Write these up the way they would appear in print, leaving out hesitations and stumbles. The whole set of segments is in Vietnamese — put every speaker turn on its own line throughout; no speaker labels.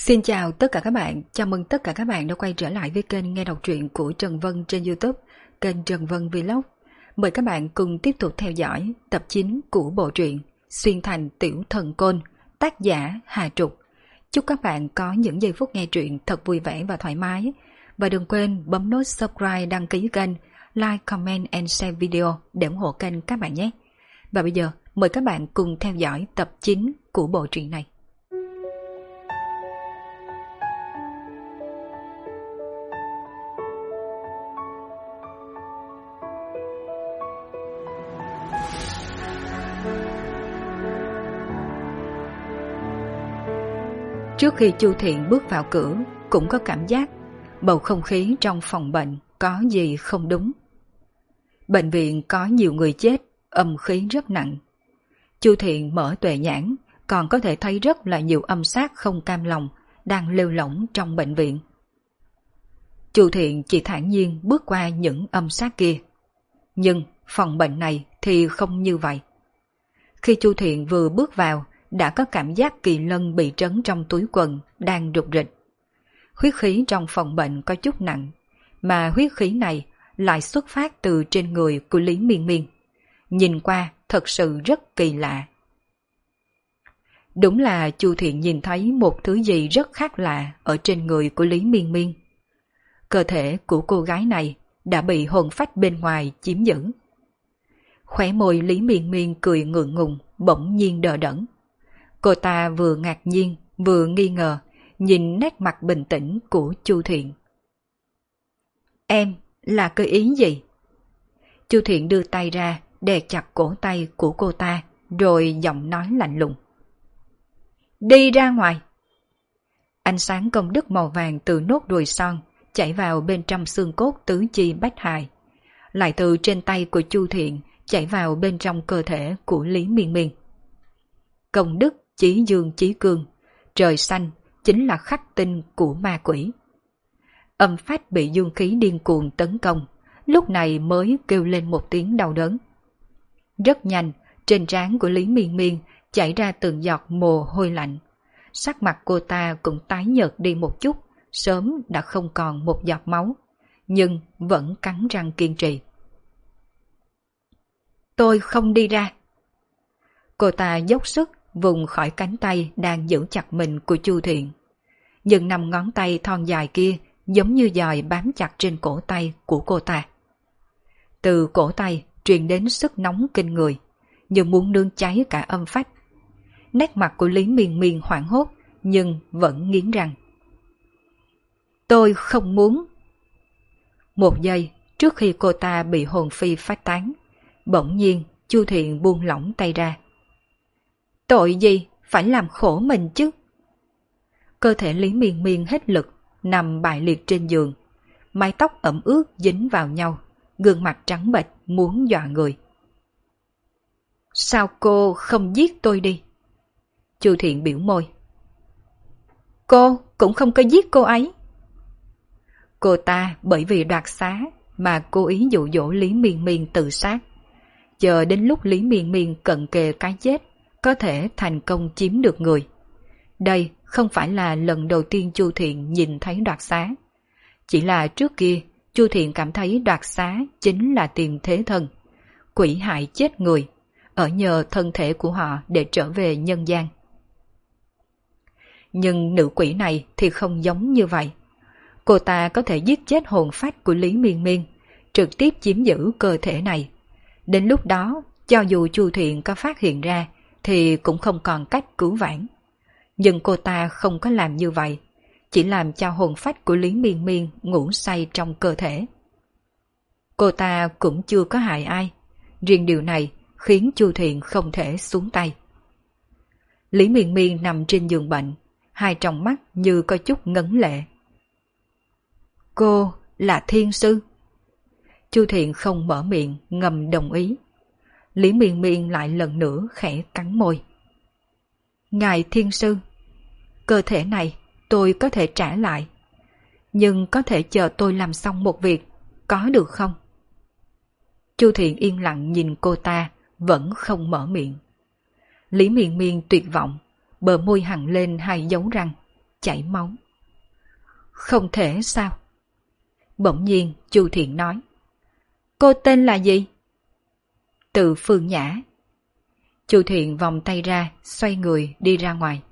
Xin chào tất cả các bạn, chào mừng tất cả các bạn đã quay trở lại với kênh nghe đọc truyện của Trần Vân trên YouTube, kênh Trần Vân Vlog. Mời các bạn cùng tiếp tục theo dõi tập 9 của bộ truyện Xuyên Thành Tiểu Thần Côn, tác giả Hà Trục. Chúc các bạn có những giây phút nghe truyện thật vui vẻ và thoải mái. Và đừng quên bấm nút subscribe, đăng ký kênh, like, comment and share video để ủng hộ kênh các bạn nhé. Và bây giờ mời các bạn cùng theo dõi tập 9 của bộ truyện này. Trước khi Chu Thiện bước vào cửa, cũng có cảm giác bầu không khí trong phòng bệnh có gì không đúng. Bệnh viện có nhiều người chết, âm khí rất nặng. Chu Thiện mở tuệ nhãn, còn có thể thấy rất là nhiều âm sát không cam lòng đang lêu lỏng trong bệnh viện. Chu Thiện chỉ thản nhiên bước qua những âm sát kia. Nhưng phòng bệnh này thì không như vậy. Khi Chu Thiện vừa bước vào, đã có cảm giác kỳ lân bị trấn trong túi quần đang rục rịch. Huyết khí trong phòng bệnh có chút nặng, mà huyết khí này lại xuất phát từ trên người của Lý Miên Miên. Nhìn qua thật sự rất kỳ lạ. Đúng là Chu Thiện nhìn thấy một thứ gì rất khác lạ ở trên người của Lý Miên Miên. Cơ thể của cô gái này đã bị hồn phách bên ngoài chiếm giữ. Khóe môi Lý Miên Miên cười ngượng ngùng, bỗng nhiên đờ đẫn. Cô ta vừa ngạc nhiên, vừa nghi ngờ, nhìn nét mặt bình tĩnh của Chu Thiện. Em là cái ý gì? Chu Thiện đưa tay ra, đè chặt cổ tay của cô ta, rồi giọng nói lạnh lùng. Đi ra ngoài! Ánh sáng công đức màu vàng từ nốt ruồi son chảy vào bên trong xương cốt tứ chi bách hài, lại từ trên tay của Chu Thiện chảy vào bên trong cơ thể của Lý Miên Miên. Công đức chí dương chí cương, trời xanh chính là khắc tinh của ma quỷ. Âm phách bị dương khí điên cuồng tấn công, lúc này mới kêu lên một tiếng đau đớn. Rất nhanh, trên trán của Lý Miên Miên chảy ra từng giọt mồ hôi lạnh. Sắc mặt cô ta cũng tái nhợt đi một chút, sớm đã không còn một giọt máu, nhưng vẫn cắn răng kiên trì. Tôi không đi ra. Cô ta dốc sức vùng khỏi cánh tay đang giữ chặt mình của Chu Thiện. Nhưng 5 ngón tay thon dài kia giống như dòi bám chặt trên cổ tay của cô ta. Từ cổ tay truyền đến sức nóng kinh người, như muốn nướng cháy cả âm phách. Nét mặt của Lý Miên Miên hoảng hốt, nhưng vẫn nghiến răng. Tôi không muốn. Một giây trước khi cô ta bị hồn phi phách tán, bỗng nhiên Chu Thiện buông lỏng tay ra. Tội gì phải làm khổ mình chứ? Cơ thể Lý Miên Miên hết lực, nằm bại liệt trên giường. Mái tóc ẩm ướt dính vào nhau, gương mặt trắng bệch muốn dọa người. Sao cô không giết tôi đi? Chu Thiện biểu môi. Cô cũng không có giết cô ấy. Cô ta bởi vì đoạt xá mà cố ý dụ dỗ Lý Miên Miên tự sát. Chờ đến lúc Lý Miên Miên cận kề cái chết, có thể thành công chiếm được người. Đây không phải là lần đầu tiên Chu Thiện nhìn thấy đoạt xá. Chỉ là trước kia Chu Thiện cảm thấy đoạt xá chính là tìm thế thân, quỷ hại chết người, ở nhờ thân thể của họ để trở về nhân gian. Nhưng nữ quỷ này thì không giống như vậy. Cô ta có thể giết chết hồn phách của Lý Miên Miên, trực tiếp chiếm giữ cơ thể này. Đến lúc đó, cho dù Chu Thiện có phát hiện ra, thì cũng không còn cách cứu vãn. Nhưng cô ta không có làm như vậy, chỉ làm cho hồn phách của Lý Miên Miên ngủ say trong cơ thể. Cô ta cũng chưa có hại ai, riêng điều này khiến Chu Thiện không thể xuống tay. Lý Miên Miên nằm trên giường bệnh, hai tròng mắt như có chút ngấn lệ. Cô là thiên sư? Chu Thiện không mở miệng, ngầm đồng ý. Lý Miên Miên lại lần nữa khẽ cắn môi. Ngài thiên sư, cơ thể này tôi có thể trả lại, nhưng có thể chờ tôi làm xong một việc, có được không? Chu Thiện yên lặng nhìn cô ta, vẫn không mở miệng. Lý Miên Miên tuyệt vọng, bờ môi hằn lên hai dấu răng. chảy máu. Không thể sao? Bỗng nhiên Chu Thiện nói. Cô tên là gì? Từ Phương Nhã. Chu Thiện vòng tay ra, xoay người đi ra ngoài.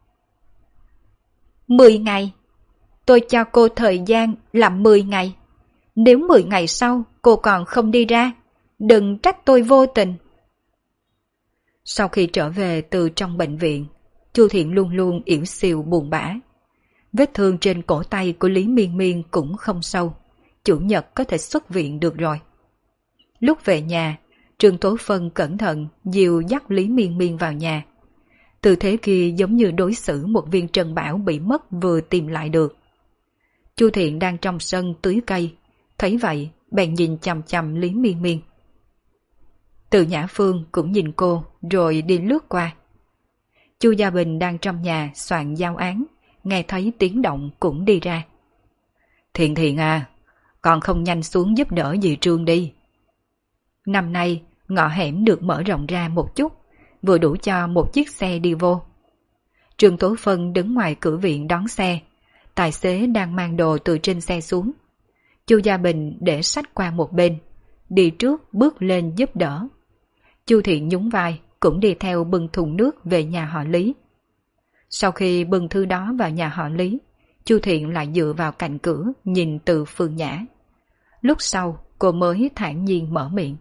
10 ngày. Tôi cho cô thời gian là 10 ngày. Nếu 10 ngày sau cô còn không đi ra, đừng trách tôi vô tình. Sau khi trở về từ trong bệnh viện, Chu Thiện luôn luôn yểu xìu buồn bã. Vết thương trên cổ tay của Lý Miên Miên cũng không sâu, Chủ nhật có thể xuất viện được rồi. Lúc về nhà, Trương Tố Phân cẩn thận dìu dắt Lý Miên Miên vào nhà. Tư thế kia giống như đối xử một viên trân bảo bị mất vừa tìm lại được. Chu Thiện đang trong sân tưới cây, thấy vậy bèn nhìn chằm chằm Lý Miên Miên. Từ Nhã Phương cũng nhìn cô rồi đi lướt qua. Chu Gia Bình đang trong nhà soạn giao án, nghe thấy tiếng động cũng đi ra. Thiện Thiện à, còn không nhanh xuống giúp đỡ dì Trương đi. Năm nay ngõ hẻm được mở rộng ra một chút, vừa đủ cho một chiếc xe đi vô. Trương Tố Phân đứng ngoài cửa viện đón xe, tài xế đang mang đồ từ trên xe xuống. Chu Gia Bình để sách qua một bên, đi trước bước lên giúp đỡ. Chu Thiện nhún vai cũng đi theo bưng thùng nước về nhà họ Lý. Sau khi bưng thư đó vào nhà họ Lý, Chu Thiện lại dựa vào cạnh cửa nhìn Từ Phương Nhã. Lúc sau cô mới thản nhiên mở miệng.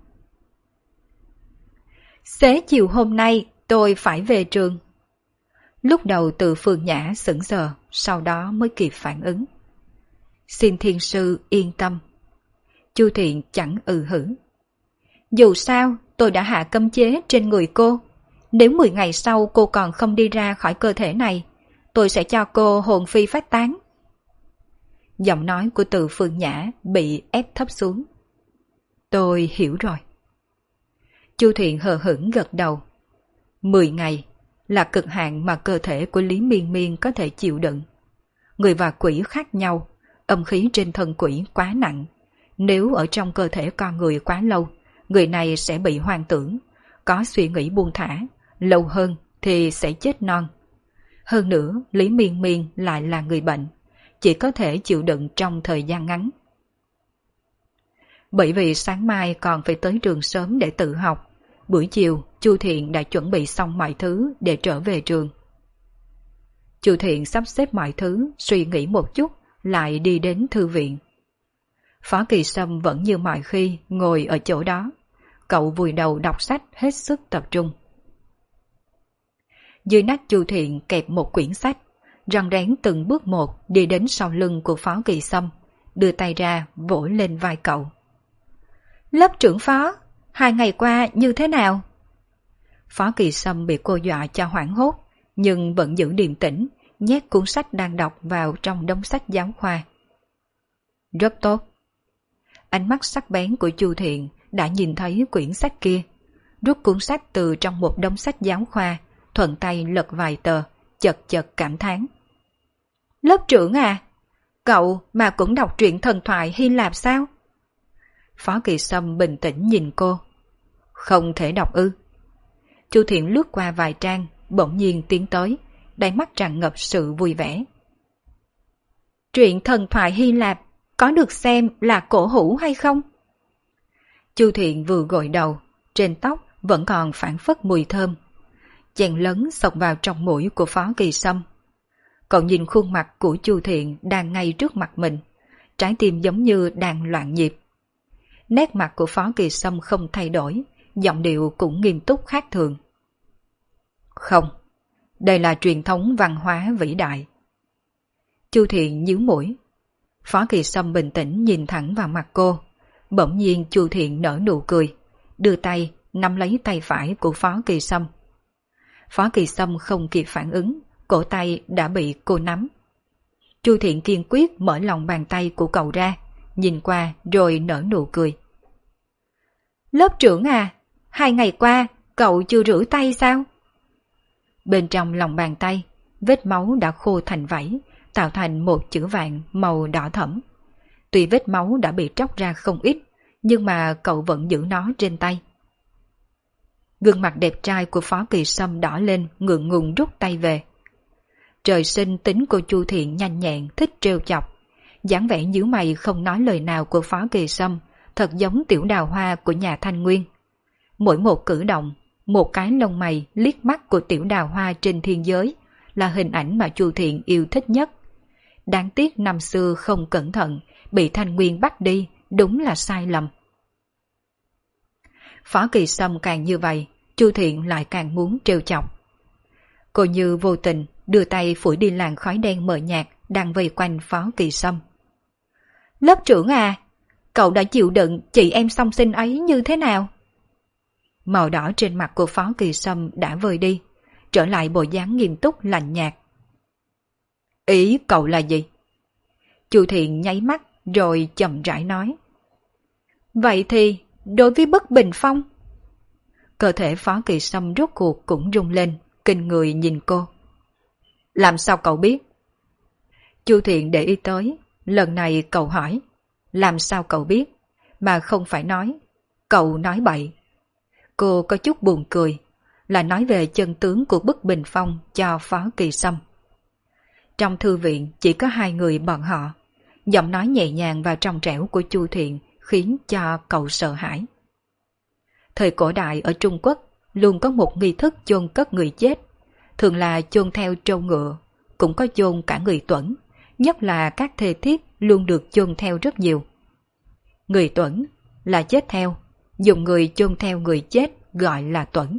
Xế chiều hôm nay tôi phải về trường. Lúc đầu Từ Phương Nhã sững sờ, sau đó mới kịp phản ứng. Xin thiên sư yên tâm. Chu Thiện chẳng hử. Dù sao tôi đã hạ cấm chế trên người cô. Nếu 10 ngày sau cô còn không đi ra khỏi cơ thể này, tôi sẽ cho cô hồn phi phách tán. Giọng nói của Từ Phương Nhã bị ép thấp xuống. Tôi hiểu rồi. Chu Thiện hờ hững gật đầu. 10 ngày là cực hạn mà cơ thể của Lý Miên Miên có thể chịu đựng. Người và quỷ khác nhau, âm khí trên thân quỷ quá nặng. Nếu ở trong cơ thể con người quá lâu, người này sẽ bị hoang tưởng, có suy nghĩ buông thả, lâu hơn thì sẽ chết non. Hơn nữa, Lý Miên Miên lại là người bệnh, chỉ có thể chịu đựng trong thời gian ngắn. Bởi vì sáng mai còn phải tới trường sớm để tự học, buổi chiều Chu Thiện đã chuẩn bị xong mọi thứ để trở về trường. Chu Thiện sắp xếp mọi thứ, suy nghĩ một chút, lại đi đến thư viện. Phó Kỳ Sâm vẫn như mọi khi ngồi ở chỗ đó. Cậu vùi đầu đọc sách hết sức tập trung. Dưới nách Chu Thiện kẹp một quyển sách, rón rén từng bước một đi đến sau lưng của Phó Kỳ Sâm, đưa tay ra vỗ lên vai cậu. Lớp trưởng Phó, 2 ngày qua như thế nào? Phó Kỳ Sâm bị cô dọa cho hoảng hốt, nhưng vẫn giữ điềm tĩnh, nhét cuốn sách đang đọc vào trong đống sách giáo khoa. Rất tốt. Ánh mắt sắc bén của Chu Thiện đã nhìn thấy quyển sách kia, rút cuốn sách từ trong một đống sách giáo khoa, thuận tay lật vài tờ, chật chật cảm thán. Lớp trưởng à, cậu mà cũng đọc truyện thần thoại Hy Lạp sao? Phó Kỳ Sâm bình tĩnh nhìn cô. Không thể đọc ư? Chu Thiện lướt qua vài trang, bỗng nhiên tiến tới, đáy mắt tràn ngập sự vui vẻ. Truyện thần thoại Hy Lạp có được xem là cổ hủ hay không? Chu Thiện vừa gội đầu, trên tóc vẫn còn phảng phất mùi thơm. Chèn lớn xộc vào trong mũi của Phó Kỳ Sâm. Cậu nhìn khuôn mặt của Chu Thiện đang ngay trước mặt mình, trái tim giống như đang loạn nhịp. Nét mặt của Phó Kỳ Sâm không thay đổi, giọng điệu cũng nghiêm túc khác thường. Không, đây là truyền thống văn hóa vĩ đại. Chu Thiện nhíu mũi. Phó Kỳ Sâm bình tĩnh nhìn thẳng vào mặt cô. Bỗng nhiên Chu Thiện nở nụ cười, đưa tay nắm lấy tay phải của Phó Kỳ Sâm. Phó Kỳ Sâm không kịp phản ứng, cổ tay đã bị cô nắm. Chu Thiện kiên quyết mở lòng bàn tay của cậu ra, nhìn qua rồi nở nụ cười. Lớp trưởng à, 2 ngày qua cậu chưa rửa tay sao? Bên trong lòng bàn tay, vết máu đã khô thành vảy, tạo thành một chữ vàng màu đỏ thẫm. Tuy vết máu đã bị tróc ra không ít, nhưng mà cậu vẫn giữ nó trên tay. Gương mặt đẹp trai của Phó Kỳ Sâm đỏ lên, ngượng ngùng rút tay về. Trời sinh tính cô Chu Thiện nhanh nhẹn, thích trêu chọc. Dáng vẻ nhíu mày không nói lời nào của Phó Kỳ Sâm thật giống tiểu đào hoa của nhà Thanh Nguyên. Mỗi một cử động, một cái lông mày liếc mắt của tiểu đào hoa trên thiên giới là hình ảnh mà Chu Thiện yêu thích nhất. Đáng tiếc năm xưa không cẩn thận, bị Thanh Nguyên bắt đi, đúng là sai lầm. Phó Kỳ Sâm càng như vậy, Chu Thiện lại càng muốn trêu chọc. Cô như vô tình đưa tay phủi đi làn khói đen mờ nhạt đang vây quanh Phó Kỳ Sâm. Lớp trưởng à, cậu đã chịu đựng chị em song sinh ấy như thế nào? Màu đỏ trên mặt của Phó Kỳ Sâm đã vơi đi, trở lại bộ dáng nghiêm túc lạnh nhạt. Ý cậu là gì? Chu Thiện nháy mắt rồi chậm rãi nói. Vậy thì đối với Bất Bình Phong? Cơ thể Phó Kỳ Sâm rốt cuộc cũng rung lên, kinh người nhìn cô. Làm sao cậu biết? Chu Thiện để ý tới, lần này cậu hỏi. Làm sao cậu biết? Mà không phải nói. Cậu nói bậy. Cô có chút buồn cười, là nói về chân tướng của Bất Bình Phong cho Phó Kỳ Sâm. Trong thư viện chỉ có hai người bọn họ. Giọng nói nhẹ nhàng và trong trẻo của Chu Thiện khiến cho cậu sợ hãi. Thời cổ đại ở Trung Quốc luôn có một nghi thức chôn cất người chết, thường là chôn theo trâu ngựa, cũng có chôn cả người tuẫn, nhất là các thê thiếp luôn được chôn theo rất nhiều. Người tuẫn là chết theo, dùng người chôn theo người chết gọi là tuẫn.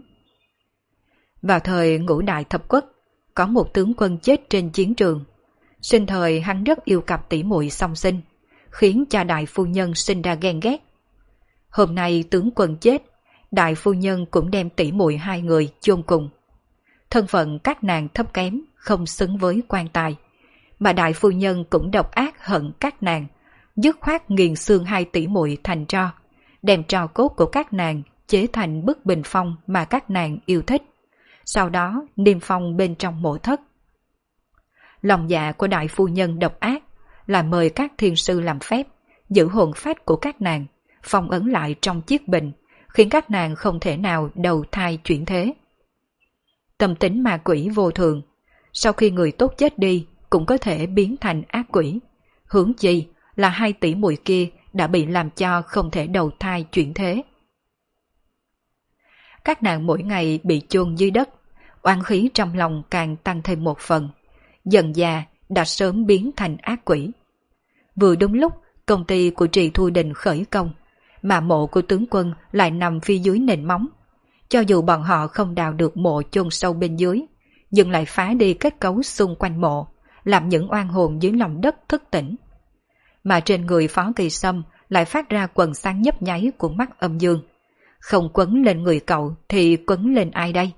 Vào thời Ngũ Đại Thập Quốc, có một tướng quân chết trên chiến trường. Sinh thời hắn rất yêu cặp tỷ muội song sinh, khiến cho đại phu nhân sinh ra ghen ghét. Hôm nay tướng quân chết, đại phu nhân cũng đem tỷ muội hai người chôn cùng. Thân phận các nàng thấp kém, không xứng với quan tài, mà đại phu nhân cũng độc ác hận các nàng, dứt khoát nghiền xương hai tỷ muội thành tro, đem tro cốt của các nàng chế thành bức bình phong mà các nàng yêu thích, sau đó niêm phong bên trong mộ thất. Lòng dạ của đại phu nhân độc ác là mời các thiên sư làm phép, giữ hồn phách của các nàng, phong ấn lại trong chiếc bình, khiến các nàng không thể nào đầu thai chuyển thế. Tâm tính ma quỷ vô thường, sau khi người tốt chết đi cũng có thể biến thành ác quỷ. Hướng chi là hai tỷ muội kia đã bị làm cho không thể đầu thai chuyển thế. Các nàng mỗi ngày bị chôn dưới đất, oán khí trong lòng càng tăng thêm một phần, dần già đã sớm biến thành ác quỷ. Vừa đúng lúc công ty của Trì Thu Đình khởi công, mà mộ của tướng quân lại nằm phía dưới nền móng. Cho dù bọn họ không đào được mộ chôn sâu bên dưới, nhưng lại phá đi kết cấu xung quanh mộ, làm những oan hồn dưới lòng đất thức tỉnh. Mà trên người Phó Kỳ Sâm lại phát ra quầng sáng nhấp nháy của mắt âm dương. Không quấn lên người cậu thì quấn lên ai đây?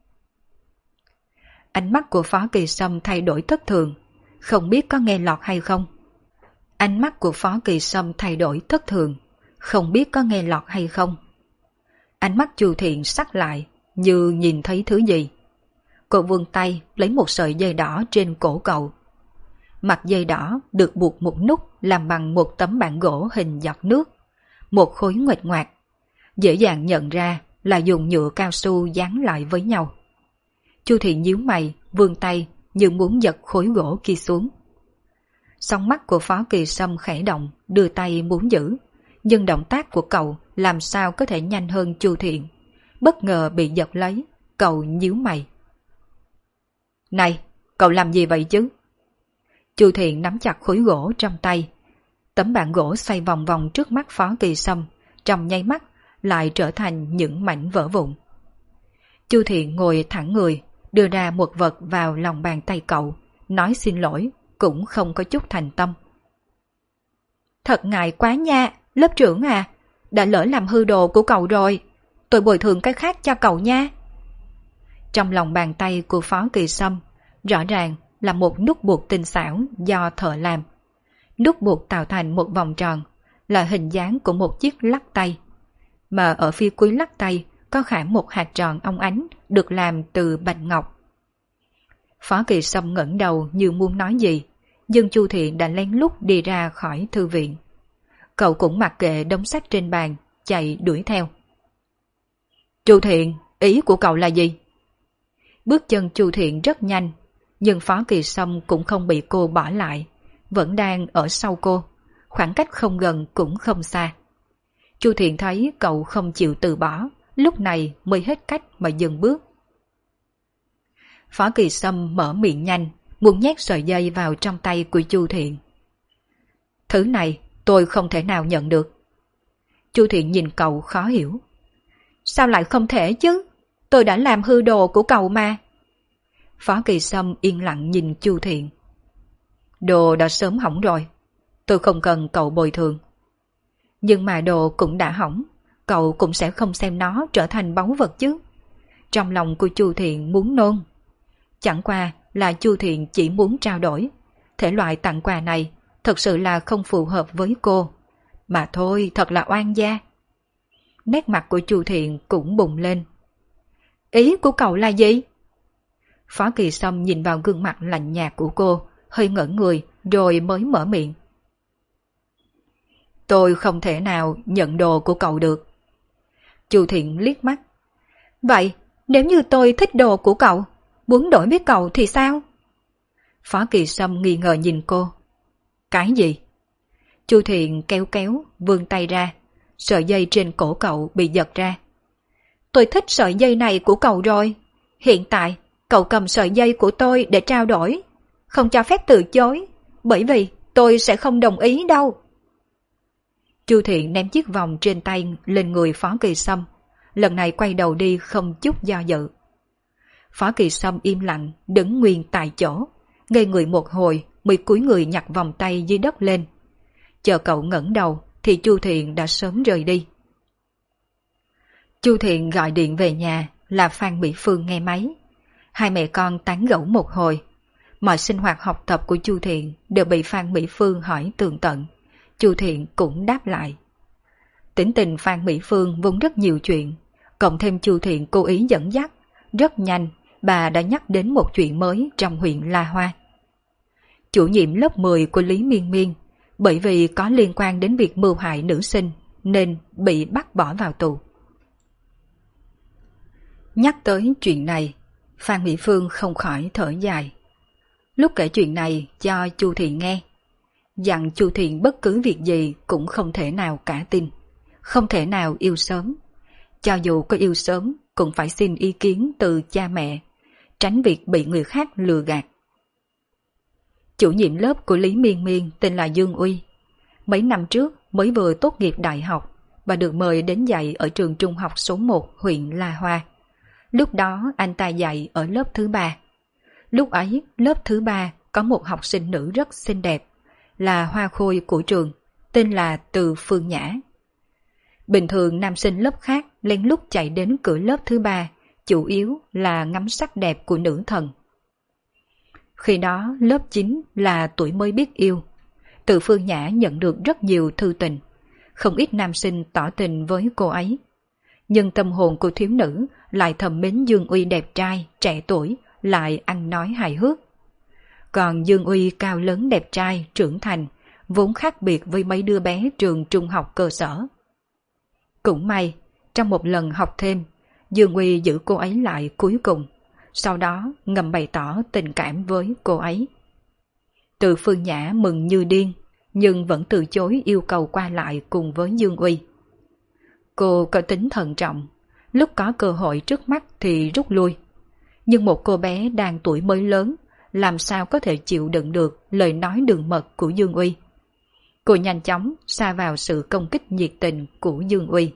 Ánh mắt của Phó Kỳ Sâm thay đổi thất thường, không biết có nghe lọt hay không. Ánh mắt của Phó Kỳ Sâm thay đổi thất thường, không biết có nghe lọt hay không. Ánh mắt Chu Thiện sắc lại, như nhìn thấy thứ gì. Cô vươn tay lấy một sợi dây đỏ trên cổ cậu. Mặt dây đỏ được buộc một nút làm bằng một tấm bảng gỗ hình giọt nước, một khối nguệch ngoạc, dễ dàng nhận ra là dùng nhựa cao su dán lại với nhau. Chu Thiện nhíu mày, vươn tay như muốn giật khối gỗ kia xuống. Song mắt của Phó Kỳ Sâm khẽ động, đưa tay muốn giữ, nhưng động tác của cậu làm sao có thể nhanh hơn Chu Thiện. Bất ngờ bị giật lấy, cậu nhíu mày. Này, cậu làm gì vậy chứ? Chu Thiện nắm chặt khối gỗ trong tay. Tấm bảng gỗ xoay vòng vòng trước mắt Phó Kỳ Sâm, trong nháy mắt lại trở thành những mảnh vỡ vụn. Chu Thiện ngồi thẳng người, đưa ra một vật vào lòng bàn tay cậu, nói xin lỗi, cũng không có chút thành tâm. Thật ngại quá nha, lớp trưởng à, đã lỡ làm hư đồ của cậu rồi, tôi bồi thường cái khác cho cậu nha. Trong lòng bàn tay của Phó Kỳ Sâm, rõ ràng là một nút buộc tinh xảo do thợ làm. Nút buộc tạo thành một vòng tròn, là hình dáng của một chiếc lắc tay. Mà ở phía cuối lắc tay có khảm một hạt tròn óng ánh được làm từ bạch ngọc. Phó Kỳ Sâm ngẩng đầu như muốn nói gì, nhưng Chu Thiện đã lén lút đi ra khỏi thư viện. Cậu cũng mặc kệ đống sách trên bàn, chạy đuổi theo. Chu Thiện, ý của cậu là gì? Bước chân Chu Thiện rất nhanh, Nhưng Phó Kỳ Sâm cũng không bị cô bỏ lại, vẫn đang ở sau cô, khoảng cách không gần cũng không xa. Chu Thiện thấy cậu không chịu từ bỏ, lúc này mới hết cách mà dừng bước. Phó Kỳ Sâm mở miệng nhanh, muốn nhét sợi dây vào trong tay của Chu Thiện. Thứ này tôi không thể nào nhận được. Chu Thiện nhìn cậu khó hiểu. Sao lại không thể chứ? Tôi đã làm hư đồ của cậu mà. Phó Kỳ Sâm yên lặng nhìn Chu Thiện. Đồ đã sớm hỏng rồi, tôi không cần cậu bồi thường. Nhưng mà đồ cũng đã hỏng, cậu cũng sẽ không xem nó trở thành báu vật chứ. Trong lòng của Chu Thiện muốn nôn. Chẳng qua là Chu Thiện chỉ muốn trao đổi. Thể loại tặng quà này thật sự là không phù hợp với cô. Mà thôi, thật là oan gia. Nét mặt của Chu Thiện cũng bùng lên. Ý của cậu là gì? Phó Kỳ Sâm nhìn vào gương mặt lạnh nhạt của cô, hơi ngẩn người rồi mới mở miệng. Tôi không thể nào nhận đồ của cậu được. Chu Thiện liếc mắt. Vậy nếu như tôi thích đồ của cậu, muốn đổi với cậu thì sao? Phó Kỳ Sâm nghi ngờ nhìn cô. Cái gì? Chu Thiện kéo kéo, vươn tay ra. Sợi dây trên cổ cậu bị giật ra. Tôi thích sợi dây này của cậu rồi. Hiện tại, cậu cầm sợi dây của tôi để trao đổi. Không cho phép từ chối, bởi vì tôi sẽ không đồng ý đâu. Chu Thiện ném chiếc vòng trên tay lên người Phó Kỳ Sâm. Lần này quay đầu đi không chút do dự. Phó Kỳ Sâm im lặng, đứng nguyên tại chỗ. Ngây người một hồi mới cúi người nhặt vòng tay dưới đất lên. Chờ cậu ngẩng đầu thì Chu Thiện đã sớm rời đi. Chu Thiện gọi điện về nhà là Phan Mỹ Phương nghe máy. Hai mẹ con tán gẫu một hồi. Mọi sinh hoạt học tập của Chu Thiện đều bị Phan Mỹ Phương hỏi tường tận. Chu Thiện cũng đáp lại. Tính tình Phan Mỹ Phương vốn rất nhiều chuyện, cộng thêm Chu Thiện cố ý dẫn dắt, rất nhanh bà đã nhắc đến một chuyện mới trong huyện La Hoa. Chủ nhiệm lớp 10 của Lý Miên Miên, bởi vì có liên quan đến việc mưu hại nữ sinh nên bị bắt bỏ vào tù. Nhắc tới chuyện này, Phan Mỹ Phương không khỏi thở dài. Lúc kể chuyện này cho Chu Thiện nghe, dặn Chu Thiện bất cứ việc gì cũng không thể nào cả tin, không thể nào yêu sớm. Cho dù có yêu sớm cũng phải xin ý kiến từ cha mẹ, tránh việc bị người khác lừa gạt. Chủ nhiệm lớp của Lý Miên Miên tên là Dương Uy. Mấy năm trước mới vừa tốt nghiệp đại học và được mời đến dạy ở trường trung học số 1 huyện La Hoa. Lúc đó anh ta dạy ở lớp thứ 3. Lúc ấy lớp thứ 3 có một học sinh nữ rất xinh đẹp, là hoa khôi của trường, tên là Từ Phương Nhã. Bình thường nam sinh lớp khác lén lút chạy đến cửa lớp thứ 3, chủ yếu là ngắm sắc đẹp của nữ thần. Khi đó lớp 9 là tuổi mới biết yêu. Từ Phương Nhã nhận được rất nhiều thư tình, không ít nam sinh tỏ tình với cô ấy. Nhưng tâm hồn của thiếu nữ lại thầm mến Dương Uy đẹp trai, trẻ tuổi, lại ăn nói hài hước. Còn Dương Uy cao lớn đẹp trai, trưởng thành, vốn khác biệt với mấy đứa bé trường trung học cơ sở. Cũng may, trong một lần học thêm, Dương Uy giữ cô ấy lại cuối cùng, sau đó ngầm bày tỏ tình cảm với cô ấy. Từ Phương Nhã mừng như điên, nhưng vẫn từ chối yêu cầu qua lại cùng với Dương Uy. Cô có tính thận trọng, lúc có cơ hội trước mắt thì rút lui. Nhưng một cô bé đang tuổi mới lớn, làm sao có thể chịu đựng được lời nói đường mật của Dương Uy. Cô nhanh chóng sa vào sự công kích nhiệt tình của Dương Uy.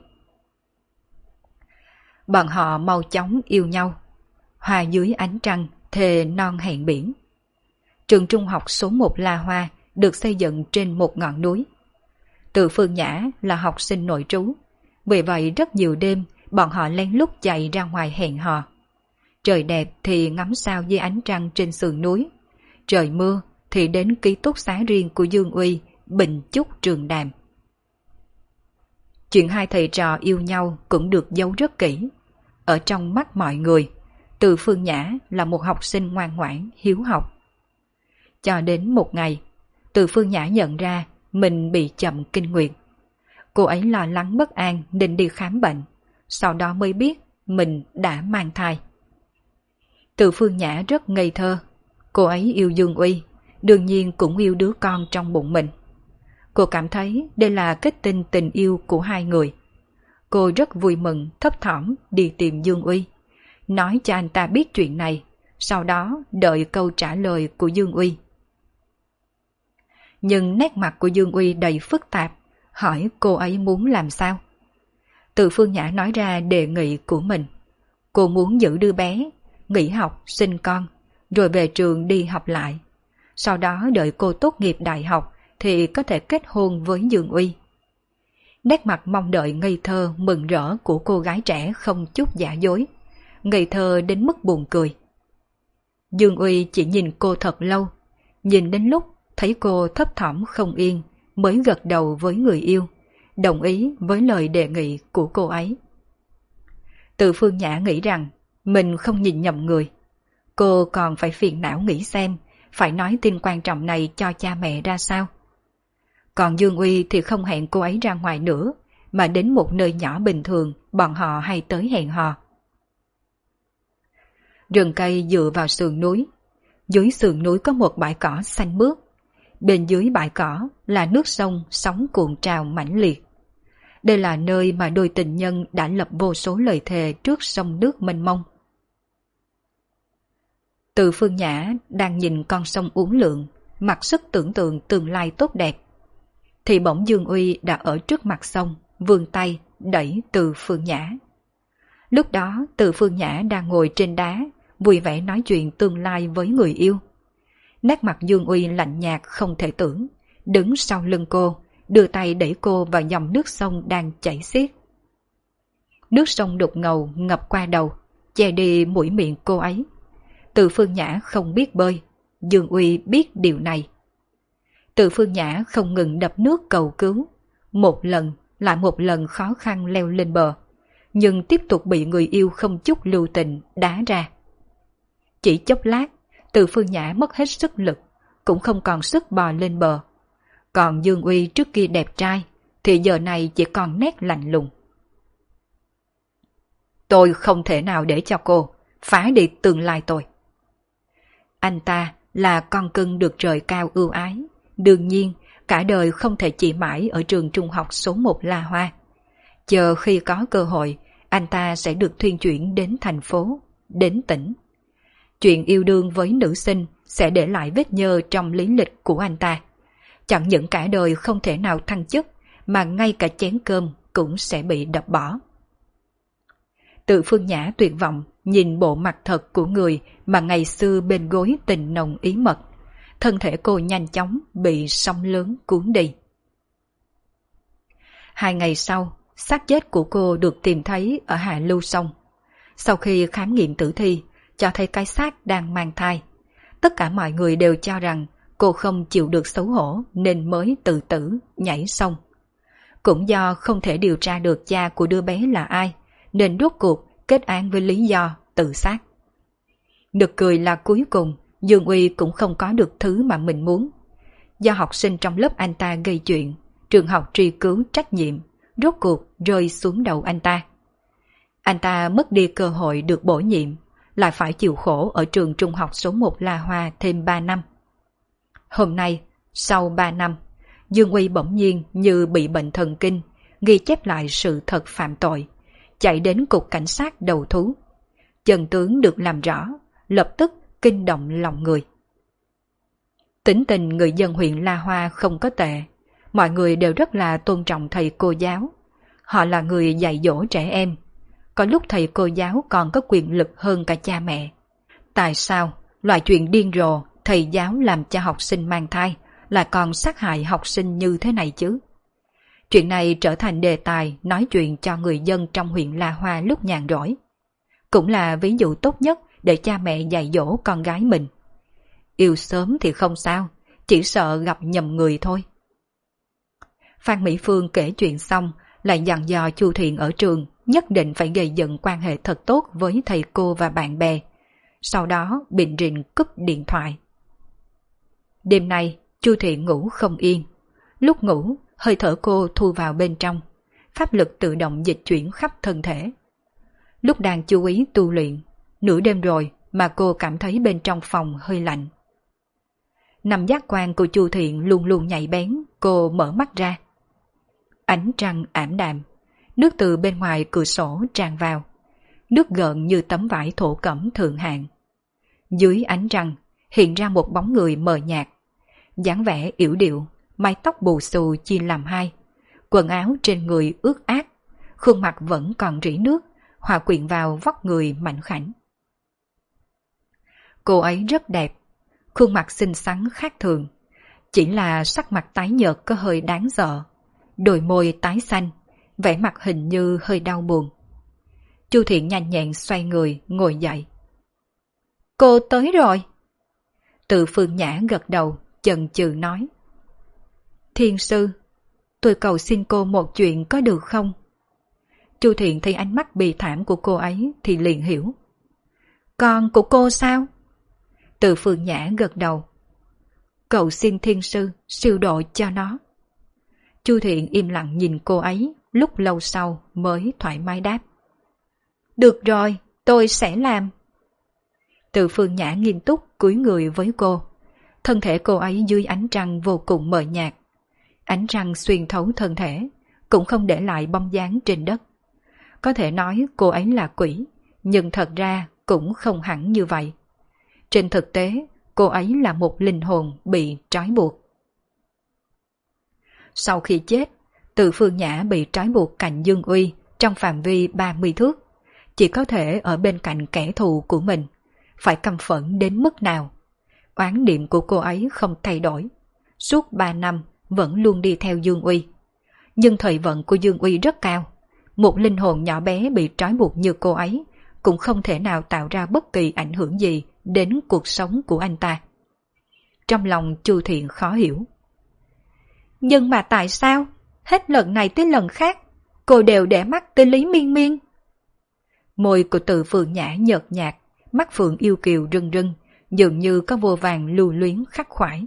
Bọn họ mau chóng yêu nhau, hòa dưới ánh trăng, thề non hẹn biển. Trường trung học số 1 La Hoa được xây dựng trên một ngọn núi. Từ Phương Nhã là học sinh nội trú, vì vậy rất nhiều đêm bọn họ lén lút chạy ra ngoài hẹn hò. Trời đẹp thì ngắm sao dưới ánh trăng trên sườn núi, trời mưa thì đến ký túc xá riêng của Dương Uy, Bình Chúc Trường Đàm. Chuyện hai thầy trò yêu nhau cũng được giấu rất kỹ. Ở trong mắt mọi người, Từ Phương Nhã là một học sinh ngoan ngoãn, hiếu học. Cho đến một ngày, Từ Phương Nhã nhận ra mình bị chậm kinh nguyệt. Cô ấy lo lắng bất an nên đi khám bệnh, sau đó mới biết mình đã mang thai. Từ Phương Nhã rất ngây thơ, Cô ấy yêu Dương Uy, đương nhiên cũng yêu đứa con trong bụng mình. Cô cảm thấy đây là kết tinh tình yêu của hai người. Cô rất vui mừng, thấp thỏm đi tìm Dương Uy, nói cho anh ta biết chuyện này, sau đó đợi câu trả lời của Dương Uy. Nhưng nét mặt của Dương Uy đầy phức tạp, hỏi cô ấy muốn làm sao. Từ Phương Nhã nói ra đề nghị của mình. Cô muốn giữ đứa bé, nghỉ học, sinh con, rồi về trường đi học lại. Sau đó đợi cô tốt nghiệp đại học thì có thể kết hôn với Dương Uy. Nét mặt mong đợi ngây thơ mừng rỡ của cô gái trẻ không chút giả dối, ngây thơ đến mức buồn cười. Dương Uy chỉ nhìn cô thật lâu, nhìn đến lúc thấy cô thấp thỏm không yên mới gật đầu với người yêu, đồng ý với lời đề nghị của cô ấy. Từ Phương Nhã nghĩ rằng mình không nhìn nhầm người. Cô còn phải phiền não nghĩ xem phải nói tin quan trọng này cho cha mẹ ra sao. Còn Dương Uy thì không hẹn cô ấy ra ngoài nữa, mà đến một nơi nhỏ bình thường bọn họ hay tới hẹn hò. Rừng cây dựa vào sườn núi. Dưới sườn núi có một bãi cỏ xanh mướt. Bên dưới bãi cỏ là nước sông sóng cuộn trào mãnh liệt. Đây là nơi mà đôi tình nhân đã lập vô số lời thề trước sông nước mênh mông. Từ Phương Nhã đang nhìn con sông uốn lượn, mặc sức tưởng tượng tương lai tốt đẹp. Thì bỗng Dương Uy đã ở trước mặt sông, vươn tay đẩy Từ Phương Nhã. Lúc đó Từ Phương Nhã đang ngồi trên đá, vui vẻ nói chuyện tương lai với người yêu. Nét mặt Dương Uy lạnh nhạt không thể tưởng, đứng sau lưng cô, đưa tay đẩy cô vào dòng nước sông đang chảy xiết. Nước sông đục ngầu ngập qua đầu, che đi mũi miệng cô ấy. Từ Phương Nhã không biết bơi, Dương Uy biết điều này. Từ Phương Nhã không ngừng đập nước cầu cứu, một lần lại một lần khó khăn leo lên bờ, nhưng tiếp tục bị người yêu không chút lưu tình đá ra. Chỉ chốc lát, Từ Phương Nhã mất hết sức lực, cũng không còn sức bò lên bờ. Còn Dương Uy trước kia đẹp trai, thì giờ này chỉ còn nét lạnh lùng. Tôi không thể nào để cho cô phá đi tương lai tôi. Anh ta là con cưng được trời cao ưu ái, đương nhiên cả đời không thể chỉ mãi ở trường trung học số 1 La Hoa. Chờ khi có cơ hội, anh ta sẽ được thuyên chuyển đến thành phố, đến tỉnh. Chuyện yêu đương với nữ sinh sẽ để lại vết nhơ trong lý lịch của anh ta. Chẳng những cả đời không thể nào thăng chức, mà ngay cả chén cơm cũng sẽ bị đập bỏ. Từ Phương Nhã tuyệt vọng nhìn bộ mặt thật của người mà ngày xưa bên gối tình nồng ý mật. Thân thể cô nhanh chóng bị sóng lớn cuốn đi. 2 ngày sau, xác chết của cô được tìm thấy ở hạ lưu sông. Sau khi khám nghiệm tử thi, cho thấy cái xác đang mang thai. Tất cả mọi người đều cho rằng cô không chịu được xấu hổ nên mới tự tử nhảy sông. Cũng do không thể điều tra được cha của đứa bé là ai, nên rốt cuộc kết án với lý do tự sát. Nực cười là cuối cùng Dương Uy cũng không có được thứ mà mình muốn. Do học sinh trong lớp anh ta gây chuyện, trường học truy cứu trách nhiệm, rốt cuộc rơi xuống đầu anh ta. Anh ta mất đi cơ hội được bổ nhiệm, lại phải chịu khổ ở trường trung học số 1 La Hoa thêm 3 năm. Hôm nay, sau 3 năm, Dương Uy bỗng nhiên như bị bệnh thần kinh, ghi chép lại sự thật phạm tội, chạy đến cục cảnh sát đầu thú. Chân tướng được làm rõ, lập tức kinh động lòng người. Tính tình người dân huyện La Hoa không có tệ, mọi người đều rất là tôn trọng thầy cô giáo. Họ là người dạy dỗ trẻ em. Có lúc thầy cô giáo còn có quyền lực hơn cả cha mẹ. Tại sao loại chuyện điên rồ thầy giáo làm cho học sinh mang thai lại còn sát hại học sinh như thế này chứ? Chuyện này trở thành đề tài nói chuyện cho người dân trong huyện La Hoa lúc nhàn rỗi. Cũng là ví dụ tốt nhất để cha mẹ dạy dỗ con gái mình. Yêu sớm thì không sao, chỉ sợ gặp nhầm người thôi. Phan Mỹ Phương kể chuyện xong, lại dặn dò Chu Thiện ở trường nhất định phải gây dựng quan hệ thật tốt với thầy cô và bạn bè. Sau đó bịn rịn cúp điện thoại. Đêm nay, Chu Thiện ngủ không yên. Lúc ngủ, hơi thở cô thu vào bên trong, pháp lực tự động dịch chuyển khắp thân thể. Lúc đang chú ý tu luyện, nửa đêm rồi mà cô cảm thấy bên trong phòng hơi lạnh, Nằm giác quan của Chu Thiện luôn luôn nhạy bén, cô mở mắt ra. Ánh trăng ảm đạm, nước từ bên ngoài cửa sổ tràn vào. Nước gợn như tấm vải thổ cẩm thượng hạng. Dưới ánh trăng hiện ra một bóng người mờ nhạt. Dáng vẻ yểu điệu, mái tóc bù xù chia làm hai. Quần áo trên người ướt át, khuôn mặt vẫn còn rỉ nước, hòa quyện vào vóc người mảnh khảnh. Cô ấy rất đẹp, khuôn mặt xinh xắn khác thường. Chỉ là sắc mặt tái nhợt có hơi đáng sợ, đôi môi tái xanh, vẻ mặt hình như hơi đau buồn. Chu Thiện nhanh nhẹn xoay người, ngồi dậy. Cô tới rồi. Từ Phương Nhã gật đầu, chần chừ nói. Thiên sư, tôi cầu xin cô một chuyện có được không? Chu Thiện thấy ánh mắt bi thảm của cô ấy thì liền hiểu. Con của cô sao? Từ Phương Nhã gật đầu. Cầu xin thiên sư siêu độ cho nó. Chu Thiện im lặng nhìn cô ấy, lúc lâu sau mới thoải mái đáp. Được rồi, tôi sẽ làm. Từ Phương Nhã nghiêm túc cúi người với cô. Thân thể cô ấy dưới ánh trăng vô cùng mờ nhạt. Ánh trăng xuyên thấu thân thể, cũng không để lại bóng dáng trên đất. Có thể nói cô ấy là quỷ, nhưng thật ra cũng không hẳn như vậy. Trên thực tế, cô ấy là một linh hồn bị trói buộc. Sau khi chết, Từ Phương Nhã bị trói buộc cạnh Dương Uy trong phạm vi 30 thước. Chỉ có thể ở bên cạnh kẻ thù của mình. Phải căm phẫn đến mức nào? Oán niệm của cô ấy không thay đổi. Suốt 3 năm vẫn luôn đi theo Dương Uy. Nhưng thời vận của Dương Uy rất cao. Một linh hồn nhỏ bé bị trói buộc như cô ấy cũng không thể nào tạo ra bất kỳ ảnh hưởng gì đến cuộc sống của anh ta. Trong lòng Chu Thiện khó hiểu. Nhưng mà tại sao? Hết lần này tới lần khác, cô đều để mắt tới Lý Miên Miên. Môi của Từ Phương Nhã nhợt nhạt, mắt phượng yêu kiều rưng rưng, dường như có vô vàng lưu luyến khắc khoải.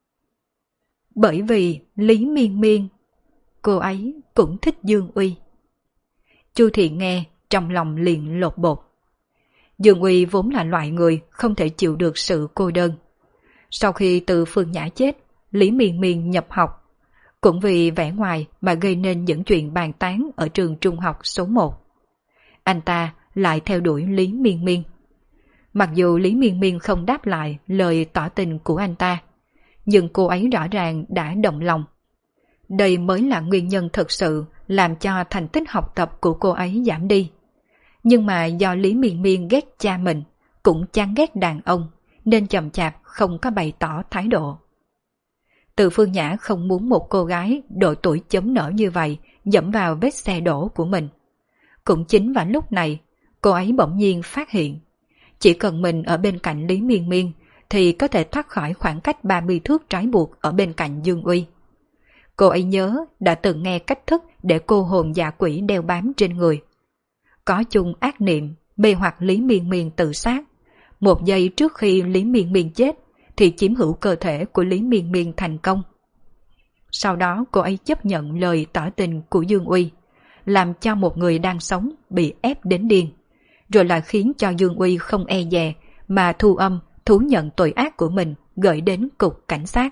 Bởi vì Lý Miên Miên, cô ấy cũng thích Dương Uy. Chu Thiện nghe, trong lòng liền lột bột. Dương Uy vốn là loại người không thể chịu được sự cô đơn. Sau khi Từ Phương Nhã chết, Lý Miên Miên nhập học. Cũng vì vẻ ngoài mà gây nên những chuyện bàn tán ở trường trung học số 1. Anh ta lại theo đuổi Lý Miên Miên. Mặc dù Lý Miên Miên không đáp lại lời tỏ tình của anh ta, nhưng cô ấy rõ ràng đã động lòng. Đây mới là nguyên nhân thực sự làm cho thành tích học tập của cô ấy giảm đi. Nhưng mà do Lý Miên Miên ghét cha mình, cũng chán ghét đàn ông, nên chậm chạp không có bày tỏ thái độ. Từ Phương Nhã không muốn một cô gái độ tuổi chấm nở như vậy dẫm vào vết xe đổ của mình. Cũng chính vào lúc này, cô ấy bỗng nhiên phát hiện. Chỉ cần mình ở bên cạnh Lý Miên Miên thì có thể thoát khỏi khoảng cách 30 thước trói buộc ở bên cạnh Dương Uy. Cô ấy nhớ đã từng nghe cách thức để cô hồn dạ quỷ đeo bám trên người. Có chung ác niệm, mê hoặc Lý Miên Miên tự sát. Một giây trước khi Lý Miên Miên chết thì chiếm hữu cơ thể của Lý Miên Miên thành công. Sau đó cô ấy chấp nhận lời tỏ tình của Dương Uy, làm cho một người đang sống bị ép đến điên, rồi lại khiến cho Dương Uy không e dè mà thu âm thú nhận tội ác của mình gửi đến cục cảnh sát.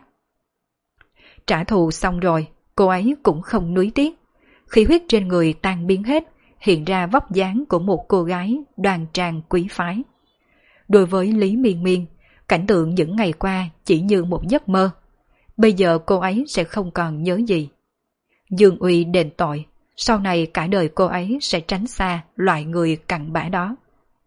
Trả thù xong rồi, cô ấy cũng không nuối tiếc. Khí huyết trên người tan biến hết, hiện ra vóc dáng của một cô gái đoan trang quý phái. Đối với Lý Miên Miên, cảnh tượng những ngày qua chỉ như một giấc mơ. Bây giờ cô ấy sẽ không còn nhớ gì. Dương Uy đền tội, sau này cả đời cô ấy sẽ tránh xa loại người cặn bã đó.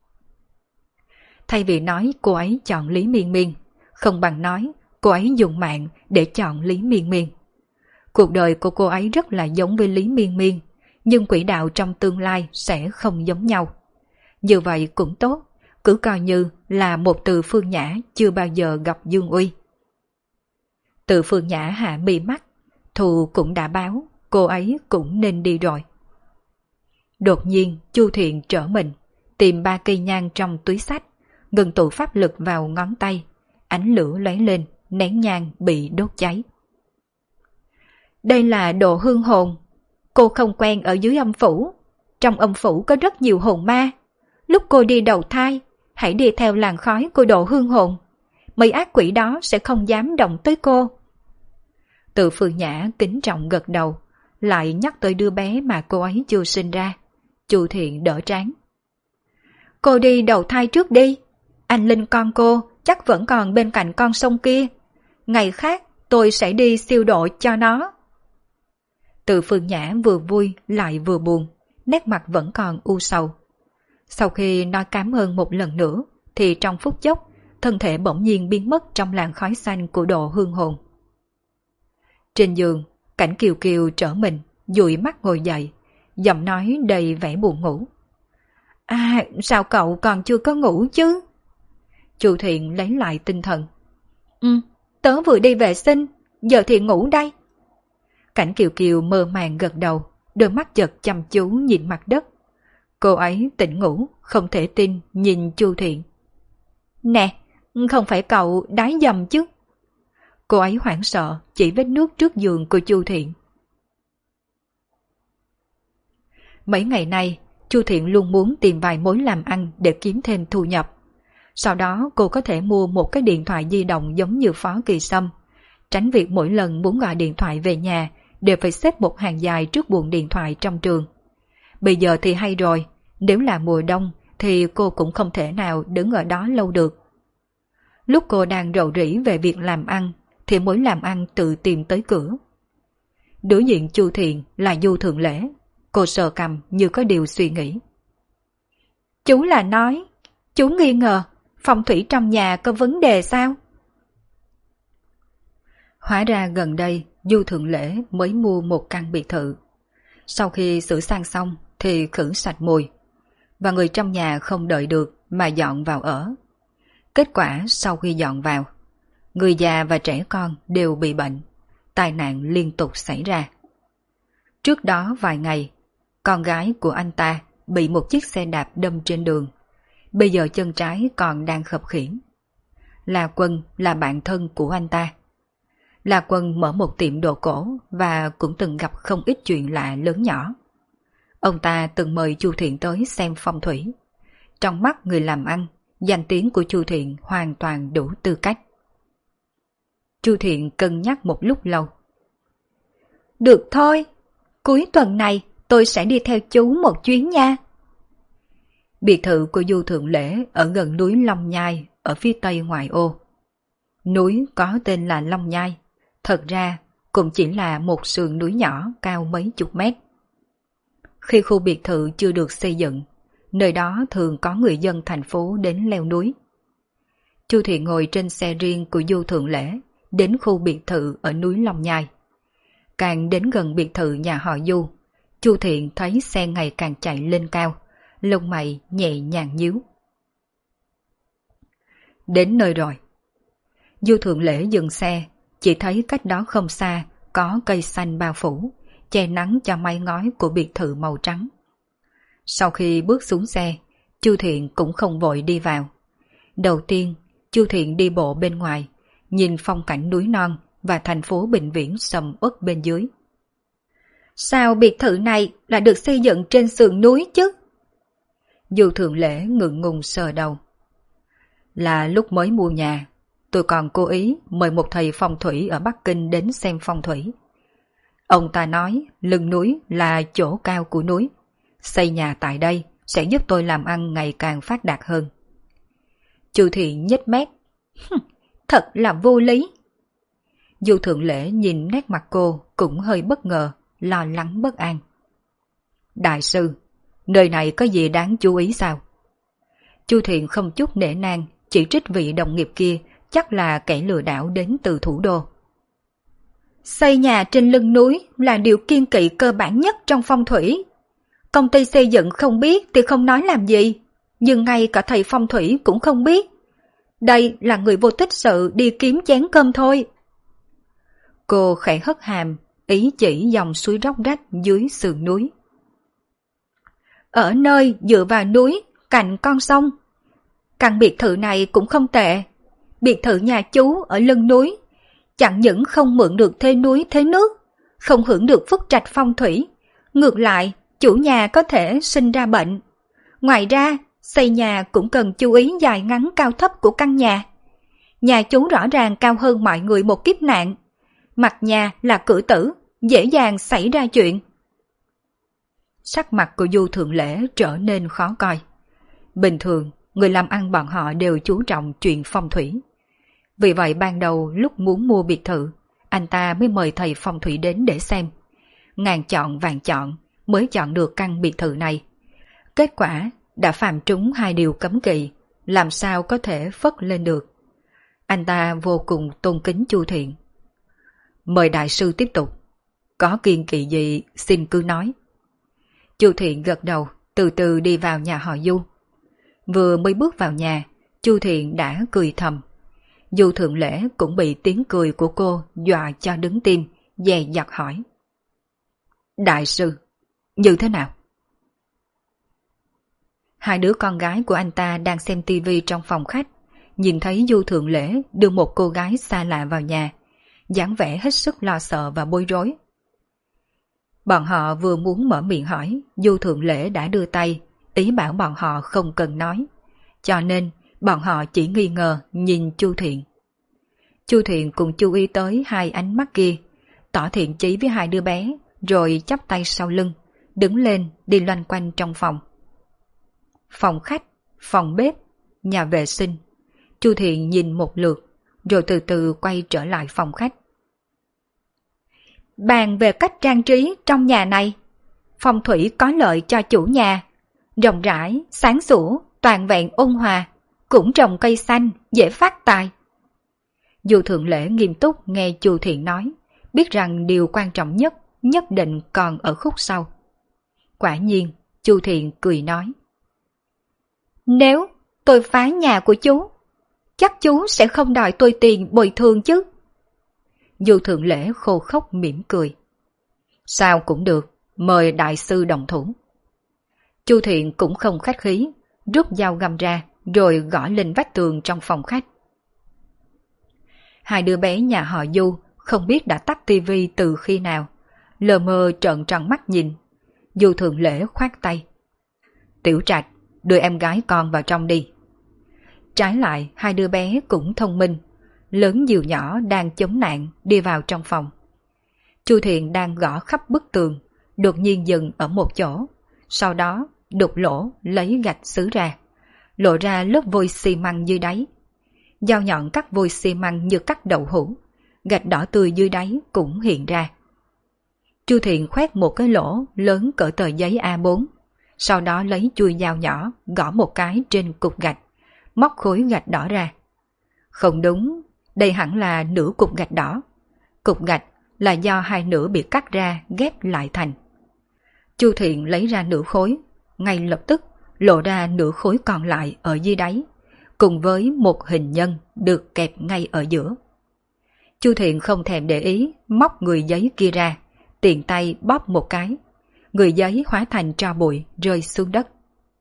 Thay vì nói cô ấy chọn Lý Miên Miên, không bằng nói cô ấy dùng mạng để chọn Lý Miên Miên. Cuộc đời của cô ấy rất là giống với Lý Miên Miên, nhưng quỹ đạo trong tương lai sẽ không giống nhau. Như vậy cũng tốt, cứ coi như là một Từ Phương Nhã chưa bao giờ gặp Dương Uy. Từ Phương Nhã hạ mi mắt, thù cũng đã báo, cô ấy cũng nên đi rồi. Đột nhiên Chu Thiện trở mình, tìm 3 cây nhang trong túi xách, ngừng tụ pháp lực vào ngón tay, ánh lửa lóe lên, nén nhang bị đốt cháy. Đây là đồ hương hồn, cô không quen ở dưới âm phủ, trong âm phủ có rất nhiều hồn ma. Lúc cô đi đầu thai, hãy đi theo làn khói của đồ hương hồn. mấy ác quỷ đó sẽ không dám động tới cô. Từ Phương Nhã kính trọng gật đầu, lại nhắc tới đứa bé mà cô ấy chưa sinh ra. Chu Thiện đỡ trán. Cô đi đầu thai trước đi, anh Linh con cô chắc vẫn còn bên cạnh con sông kia. Ngày khác tôi sẽ đi siêu độ cho nó. Từ Phương Nhã vừa vui lại vừa buồn, nét mặt vẫn còn u sầu. Sau khi nói cảm ơn một lần nữa, thì trong phút chốc, thân thể bỗng nhiên biến mất trong làn khói xanh của độ hương hồn. Trên giường, Cảnh Kiều Kiều trở mình, dụi mắt ngồi dậy, giọng nói đầy vẻ buồn ngủ. À, sao cậu còn chưa có ngủ chứ? Chu Thiện lấy lại tinh thần. Tớ vừa đi vệ sinh, giờ thì ngủ đây. Cảnh Kiều Kiều mơ màng gật đầu, đôi mắt chợt chăm chú nhìn mặt đất. Cô ấy tỉnh ngủ, không thể tin nhìn Chu Thiện. Nè, không phải cậu đái dầm chứ? Cô ấy hoảng sợ chỉ vết nước trước giường của Chu Thiện. Mấy ngày nay, Chu Thiện luôn muốn tìm vài mối làm ăn để kiếm thêm thu nhập. Sau đó cô có thể mua một cái điện thoại di động giống như Phó Kỳ Sâm, tránh việc mỗi lần muốn gọi điện thoại về nhà đều phải xếp một hàng dài trước buồng điện thoại trong trường. Bây giờ thì hay rồi, nếu là mùa đông thì cô cũng không thể nào đứng ở đó lâu được. Lúc cô đang rầu rĩ về việc làm ăn thì mối làm ăn tự tìm tới cửa. Đối diện Chu Thiện là Du Thượng Lễ, cô sờ cằm như có điều suy nghĩ. Chú là nói, chú nghi ngờ phong thủy trong nhà có vấn đề sao? Hóa ra gần đây Du Thượng Lễ mới mua một căn biệt thự. Sau khi sửa sang xong thì khử sạch mùi, và người trong nhà không đợi được mà dọn vào ở. Kết quả sau khi dọn vào, người già và trẻ con đều bị bệnh, tai nạn liên tục xảy ra. Trước đó vài ngày, con gái của anh ta bị một chiếc xe đạp đâm trên đường. Bây giờ chân trái còn đang khập khiễng. La Quân là bạn thân của anh ta. La Quân mở một tiệm đồ cổ và cũng từng gặp không ít chuyện lạ lớn nhỏ. Ông ta từng mời Chu Thiện tới xem phong thủy. Trong mắt người làm ăn, danh tiếng của Chu Thiện hoàn toàn đủ tư cách. Chu Thiện cân nhắc một lúc lâu. Được thôi, cuối tuần này tôi sẽ đi theo chú một chuyến nha. Biệt thự của Du Thượng Lễ ở gần núi Long Nhai ở phía tây ngoại ô. Núi có tên là Long Nhai, thật ra cũng chỉ là một sườn núi nhỏ cao mấy chục mét. Khi khu biệt thự chưa được xây dựng, nơi đó thường có người dân thành phố đến leo núi. Chu Thiện ngồi trên xe riêng của Du Thượng Lễ đến khu biệt thự ở núi Long Nhai. Càng đến gần biệt thự nhà họ Du, Chu Thiện thấy xe ngày càng chạy lên cao, lông mày nhẹ nhàng nhíu. Đến nơi rồi. Du Thượng Lễ dừng xe, chỉ thấy cách đó không xa có cây xanh bao phủ, che nắng cho mái ngói của biệt thự màu trắng. Sau khi bước xuống xe, Chu Thiện cũng không vội đi vào. Đầu tiên, Chu Thiện đi bộ bên ngoài, nhìn phong cảnh núi non và thành phố Bình Viễn sầm uất bên dưới. Sao biệt thự này lại được xây dựng trên sườn núi chứ? Du Thượng Lễ ngượng ngùng sờ đầu. Là lúc mới mua nhà, tôi còn cố ý mời một thầy phong thủy ở Bắc Kinh đến xem phong thủy. Ông ta nói lưng núi là chỗ cao của núi, xây nhà tại đây sẽ giúp tôi làm ăn ngày càng phát đạt hơn. Chu Thiện nhếch mép. Thật là vô lý. Du Thượng Lễ nhìn nét mặt cô cũng hơi bất ngờ, lo lắng bất an. Đại sư, nơi này có gì đáng chú ý sao? Chu Thiện không chút nể nang, chỉ trích vị đồng nghiệp kia chắc là kẻ lừa đảo đến từ thủ đô. Xây nhà trên lưng núi là điều kiêng kỵ cơ bản nhất trong phong thủy. Công ty xây dựng không biết thì không nói làm gì, nhưng ngay cả thầy phong thủy cũng không biết. Đây là người vô tích sự đi kiếm chén cơm thôi. Cô khẽ hất hàm, ý chỉ dòng suối róc rách dưới sườn núi. Ở nơi dựa vào núi, cạnh con sông. Căn biệt thự này cũng không tệ. Biệt thự nhà chú ở lưng núi, chẳng những không mượn được thế núi thế nước, không hưởng được phúc trạch phong thủy, ngược lại chủ nhà có thể sinh ra bệnh. Ngoài ra, xây nhà cũng cần chú ý dài ngắn cao thấp của căn nhà. Nhà chú rõ ràng cao hơn mọi người một kiếp nạn. Mặt nhà là cửa tử, dễ dàng xảy ra chuyện. Sắc mặt của Du Thượng Lễ trở nên khó coi. Bình thường, người làm ăn bọn họ đều chú trọng chuyện phong thủy. Vì vậy ban đầu lúc muốn mua biệt thự, anh ta mới mời thầy phong thủy đến để xem. Ngàn chọn vạn chọn mới chọn được căn biệt thự này. Kết quả đã phạm trúng 2 điều cấm kỵ, làm sao có thể phất lên được. Anh ta vô cùng tôn kính Chu Thiện. Mời đại sư tiếp tục. Có kiêng kỵ gì xin cứ nói. Chu Thiện gật đầu, từ từ đi vào nhà họ Du. Vừa mới bước vào nhà, Chu Thiện đã cười thầm. Du Thượng Lễ cũng bị tiếng cười của cô dọa cho đứng tim, dè dặt hỏi. Đại sư, như thế nào? 2 đứa con gái của anh ta đang xem tivi trong phòng khách, nhìn thấy Du Thượng Lễ đưa một cô gái xa lạ vào nhà, dáng vẻ hết sức lo sợ và bối rối. Bọn họ vừa muốn mở miệng hỏi, Du Thượng Lễ đã đưa tay, ý bảo bọn họ không cần nói. Cho nên, bọn họ chỉ nghi ngờ nhìn Chu Thiện. Chu Thiện cũng chú ý tới 2 ánh mắt kia, tỏ thiện chí với 2 đứa bé, rồi chắp tay sau lưng, đứng lên đi loanh quanh trong phòng. Phòng khách, phòng bếp, nhà vệ sinh. Chu Thiện nhìn một lượt, rồi từ từ quay trở lại phòng khách. Bàn về cách trang trí trong nhà này, phong thủy có lợi cho chủ nhà, rộng rãi, sáng sủa, toàn vẹn ôn hòa, cũng trồng cây xanh, dễ phát tài. Du Thượng Lễ nghiêm túc nghe Chu Thiện nói, biết rằng điều quan trọng nhất định còn ở khúc sau. Quả nhiên, Chu Thiện cười nói. Nếu tôi phá nhà của chú, chắc chú sẽ không đòi tôi tiền bồi thường chứ? Du Thượng Lễ khô khốc mỉm cười. Sao cũng được, mời đại sư đồng thủ. Chu Thiện cũng không khách khí, rút dao găm ra rồi gõ lên vách tường trong phòng khách. 2 đứa bé nhà họ Du không biết đã tắt tivi từ khi nào, lờ mờ trợn tròn mắt nhìn. Du Thượng Lễ khoát tay. Tiểu Trạch, đưa em gái con vào trong đi. Trái lại 2 đứa bé cũng thông minh, lớn dìu nhỏ đang chống nạn đi vào trong phòng. Chu Thiện đang gõ khắp bức tường, đột nhiên dừng ở một chỗ, sau đó đục lỗ lấy gạch xứ ra, lộ ra lớp vôi xi măng dưới đáy. Dao nhọn cắt vôi xi măng như cắt đậu hũ, gạch đỏ tươi dưới đáy cũng hiện ra. Chu Thiện khoét một cái lỗ lớn cỡ tờ giấy A4, sau đó lấy chuôi dao nhỏ gõ một cái trên cục gạch, móc khối gạch đỏ ra. Không đúng, đây hẳn là nửa cục gạch đỏ. Cục gạch là do 2 nửa bị cắt ra ghép lại thành. Chu Thiện lấy ra nửa khối, ngay lập tức lộ ra nửa khối còn lại ở dưới đáy, cùng với một hình nhân được kẹp ngay ở giữa. Chu Thiện không thèm để ý, móc người giấy kia ra, tiện tay bóp một cái. Người giấy hóa thành tro bụi rơi xuống đất.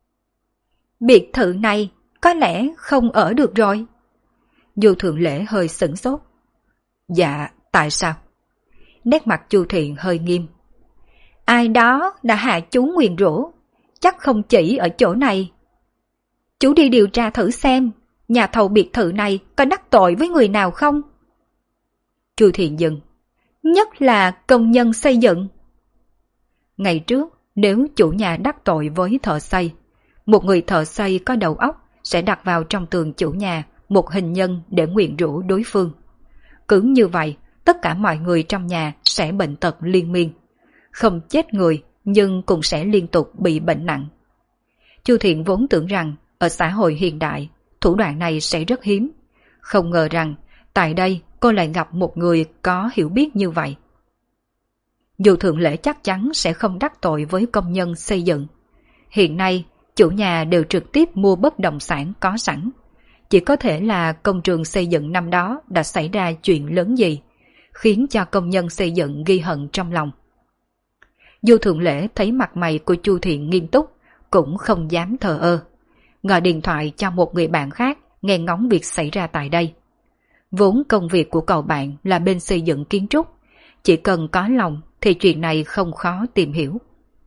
Biệt thự này có lẽ không ở được rồi. Du Thượng Lễ hơi sửng sốt. Dạ, tại sao? Nét mặt Chu Thiện hơi nghiêm. Ai đó đã hạ chú nguyền rủa, chắc không chỉ ở chỗ này. Chú đi điều tra thử xem, nhà thầu biệt thự này có đắc tội với người nào không? Chu Thiện dừng. Nhất là công nhân xây dựng. Ngày trước, nếu chủ nhà đắc tội với thợ xây, một người thợ xây có đầu óc sẽ đặt vào trong tường chủ nhà một hình nhân để nguyền rủa đối phương. Cứ như vậy, tất cả mọi người trong nhà sẽ bệnh tật liên miên. Không chết người, nhưng cũng sẽ liên tục bị bệnh nặng. Chu Thiện vốn tưởng rằng ở xã hội hiện đại, thủ đoạn này sẽ rất hiếm. Không ngờ rằng, tại đây cô lại gặp một người có hiểu biết như vậy. Dù Thượng Lễ chắc chắn sẽ không đắc tội với công nhân xây dựng. Hiện nay, chủ nhà đều trực tiếp mua bất động sản có sẵn. Chỉ có thể là công trường xây dựng năm đó đã xảy ra chuyện lớn gì, khiến cho công nhân xây dựng ghi hận trong lòng. Du Thượng Lễ thấy mặt mày của Chu Thiện nghiêm túc, cũng không dám thờ ơ. Gọi điện thoại cho một người bạn khác nghe ngóng việc xảy ra tại đây. Vốn công việc của cậu bạn là bên xây dựng kiến trúc, chỉ cần có lòng thì chuyện này không khó tìm hiểu.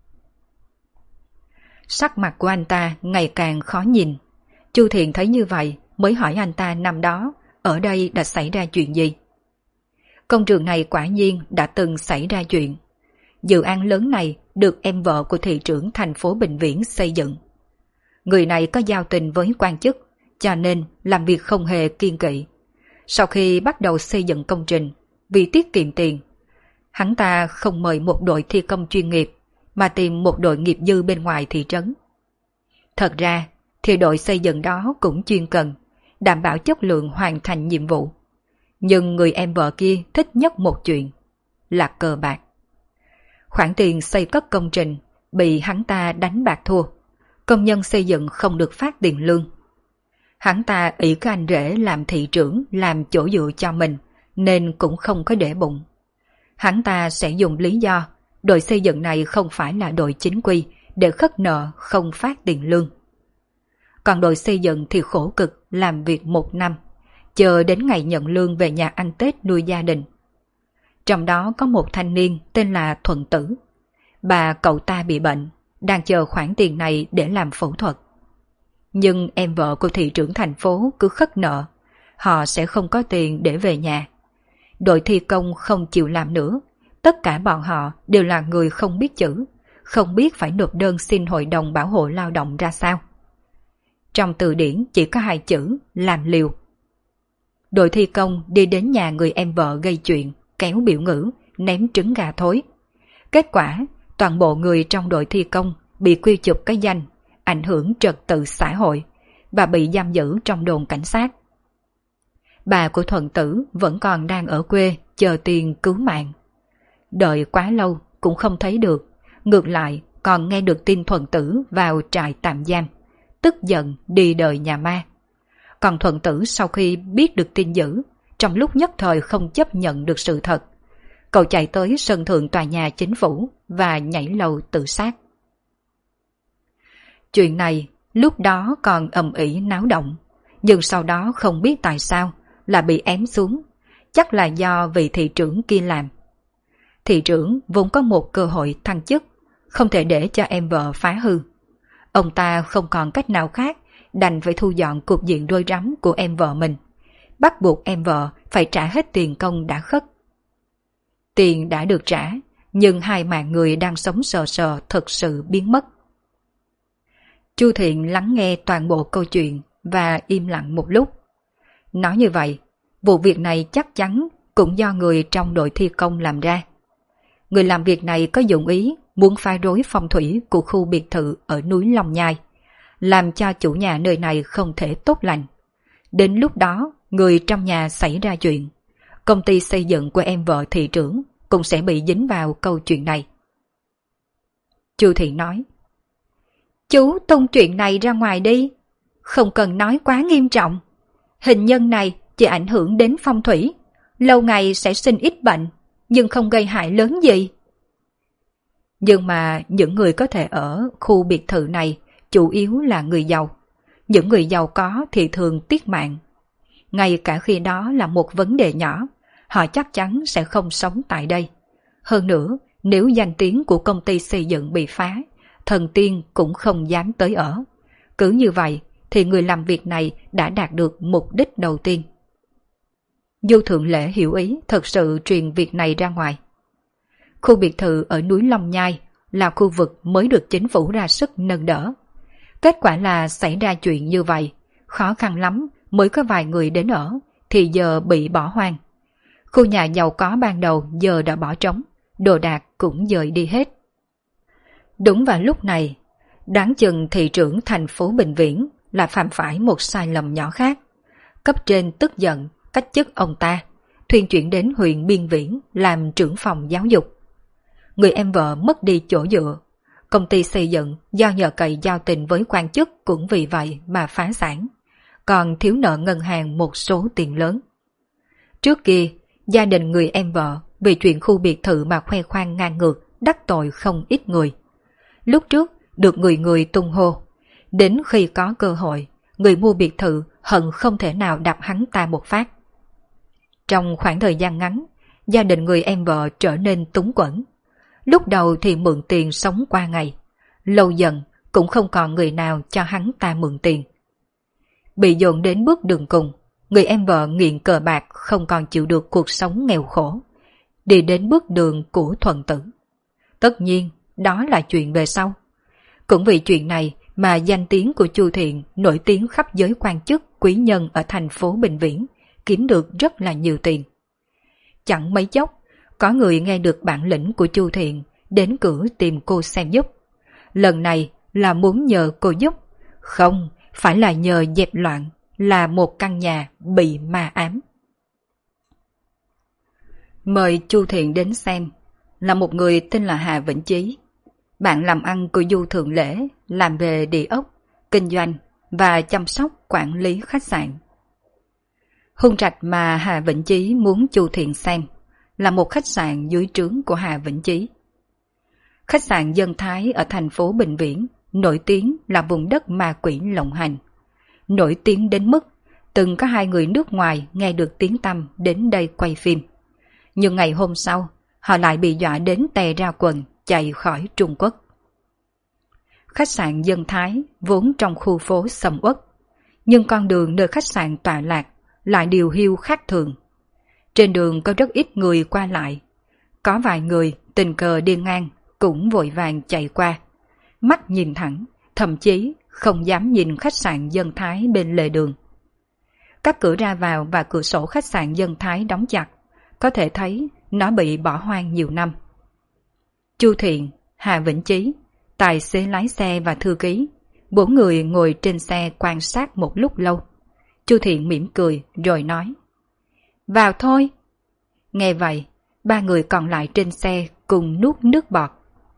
Sắc mặt của anh ta ngày càng khó nhìn. Chu Thiện thấy như vậy mới hỏi anh ta năm đó ở đây đã xảy ra chuyện gì. Công trường này quả nhiên đã từng xảy ra chuyện. Dự án lớn này được em vợ của thị trưởng thành phố Bình Viễn xây dựng. Người này có giao tình với quan chức, cho nên làm việc không hề kiêng kỵ. Sau khi bắt đầu xây dựng công trình, vì tiết kiệm tiền, hắn ta không mời một đội thi công chuyên nghiệp, mà tìm một đội nghiệp dư bên ngoài thị trấn. Thật ra, thì đội xây dựng đó cũng chuyên cần, đảm bảo chất lượng hoàn thành nhiệm vụ. Nhưng người em vợ kia thích nhất một chuyện, là cờ bạc. Khoản tiền xây cất công trình bị hắn ta đánh bạc thua, công nhân xây dựng không được phát tiền lương. Hắn ta ỷ cái anh rể làm thị trưởng làm chỗ dựa cho mình, nên cũng không có để bụng. Hắn ta sẽ dùng lý do đội xây dựng này không phải là đội chính quy để khất nợ không phát tiền lương. Còn đội xây dựng thì khổ cực làm việc 1 năm, chờ đến ngày nhận lương về nhà ăn Tết nuôi gia đình. Trong đó có một thanh niên tên là Thuận Tử. Bà cậu ta bị bệnh, đang chờ khoản tiền này để làm phẫu thuật. Nhưng em vợ của thị trưởng thành phố cứ khất nợ, họ sẽ không có tiền để về nhà. Đội thi công không chịu làm nữa, tất cả bọn họ đều là người không biết chữ, không biết phải nộp đơn xin hội đồng bảo hộ lao động ra sao. Trong từ điển chỉ có 2 chữ làm liều. Đội thi công đi đến nhà người em vợ gây chuyện, kéo biểu ngữ, ném trứng gà thối. Kết quả, toàn bộ người trong đội thi công bị quy chụp cái danh, ảnh hưởng trật tự xã hội, và bị giam giữ trong đồn cảnh sát. Bà của Thuận Tử vẫn còn đang ở quê chờ tiền cứu mạng. Đợi quá lâu cũng không thấy được, ngược lại còn nghe được tin Thuận Tử vào trại tạm giam, tức giận đi đời nhà ma. Còn Thuận Tử sau khi biết được tin dữ, trong lúc nhất thời không chấp nhận được sự thật, cậu chạy tới sân thượng tòa nhà chính phủ và nhảy lầu tự sát. Chuyện này lúc đó còn ầm ĩ náo động, nhưng sau đó không biết tại sao là bị ém xuống, chắc là do vị thị trưởng kia làm. Thị trưởng vốn có một cơ hội thăng chức, không thể để cho em vợ phá hư. Ông ta không còn cách nào khác, đành phải thu dọn cục diện rối rắm của em vợ mình, bắt buộc em vợ phải trả hết tiền công đã khất. Tiền đã được trả, nhưng 2 mạng người đang sống sờ sờ thực sự biến mất. Chu Thiện lắng nghe toàn bộ câu chuyện và im lặng một lúc. Nói như vậy, vụ việc này chắc chắn cũng do người trong đội thi công làm ra. Người làm việc này có dụng ý muốn phá rối phong thủy của khu biệt thự ở núi Long Nhai, làm cho chủ nhà nơi này không thể tốt lành. Đến lúc đó, người trong nhà xảy ra chuyện, công ty xây dựng của em vợ thị trưởng cũng sẽ bị dính vào câu chuyện này. Chu Thị nói, chú tung chuyện này ra ngoài đi, không cần nói quá nghiêm trọng. Hình nhân này chỉ ảnh hưởng đến phong thủy, lâu ngày sẽ sinh ít bệnh, nhưng không gây hại lớn gì. Nhưng mà những người có thể ở khu biệt thự này chủ yếu là người giàu. Những người giàu có thì thường tiếc mạng. Ngay cả khi đó là một vấn đề nhỏ, họ chắc chắn sẽ không sống tại đây. Hơn nữa, nếu danh tiếng của công ty xây dựng bị phá, thần tiên cũng không dám tới ở. Cứ như vậy thì người làm việc này đã đạt được mục đích đầu tiên. Du Thượng Lễ hiểu ý thật sự truyền việc này ra ngoài. Khu biệt thự ở núi Long Nhai là khu vực mới được chính phủ ra sức nâng đỡ. Kết quả là xảy ra chuyện như vậy, khó khăn lắm mới có vài người đến ở, thì giờ bị bỏ hoang. Khu nhà giàu có ban đầu giờ đã bỏ trống, đồ đạc cũng dời đi hết. Đúng vào lúc này, đoán chừng thị trưởng thành phố Bình Viễn là phạm phải một sai lầm nhỏ khác. Cấp trên tức giận, cách chức ông ta, thuyên chuyển đến huyện Biên Viễn làm trưởng phòng giáo dục. Người em vợ mất đi chỗ dựa, công ty xây dựng do nhờ cậy giao tình với quan chức cũng vì vậy mà phá sản, còn thiếu nợ ngân hàng một số tiền lớn. Trước kia, gia đình người em vợ vì chuyện khu biệt thự mà khoe khoang ngang ngược, đắc tội không ít người. Lúc trước được người người tung hô, đến khi có cơ hội, người mua biệt thự hận không thể nào đập hắn ta một phát. Trong khoảng thời gian ngắn, gia đình người em vợ trở nên túng quẫn. Lúc đầu thì mượn tiền sống qua ngày, lâu dần cũng không còn người nào cho hắn ta mượn tiền. Bị dồn đến bước đường cùng, người em vợ nghiện cờ bạc không còn chịu được cuộc sống nghèo khổ, đi đến bước đường của thuần tử. Tất nhiên, đó là chuyện về sau. Cũng vì chuyện này mà danh tiếng của Chu Thiện nổi tiếng khắp giới quan chức, quý nhân ở thành phố Bình Viễn, kiếm được rất là nhiều tiền. Chẳng mấy chốc, có người nghe được bản lĩnh của Chu Thiện, đến cửa tìm cô xem giúp. Lần này là muốn nhờ cô giúp, không, phải là nhờ dẹp loạn, là một căn nhà bị ma ám. Mời Chu Thiện đến xem, là một người tên là Hà Vĩnh Chí. Bạn làm ăn của Du Thượng Lễ, làm về địa ốc, kinh doanh và chăm sóc quản lý khách sạn. Hung trạch mà Hà Vĩnh Chí muốn Chu Thiện xem là một khách sạn dưới trướng của Hà Vĩnh Chí. Khách sạn Dân Thái ở thành phố Bình Viễn nổi tiếng là vùng đất ma quỷ lộng hành. Nổi tiếng đến mức từng có 2 người nước ngoài nghe được tiếng tăm đến đây quay phim. Nhưng ngày hôm sau, họ lại bị dọa đến tè ra quần chạy khỏi Trung Quốc. Khách sạn Dân Thái vốn trong khu phố sầm uất, nhưng con đường nơi khách sạn tọa lạc lại điều hiu khác thường. Trên đường có rất ít người qua lại. Có vài người tình cờ đi ngang cũng vội vàng chạy qua, mắt nhìn thẳng, thậm chí không dám nhìn khách sạn Dân Thái bên lề đường. Các cửa ra vào và cửa sổ khách sạn Dân Thái đóng chặt, có thể thấy nó bị bỏ hoang nhiều năm. Chu Thiện, Hà Vĩnh Chí, tài xế lái xe và thư ký, 4 người ngồi trên xe quan sát một lúc lâu. Chu Thiện mỉm cười rồi nói: "Vào thôi." Nghe vậy, 3 người còn lại trên xe cùng nuốt nước bọt.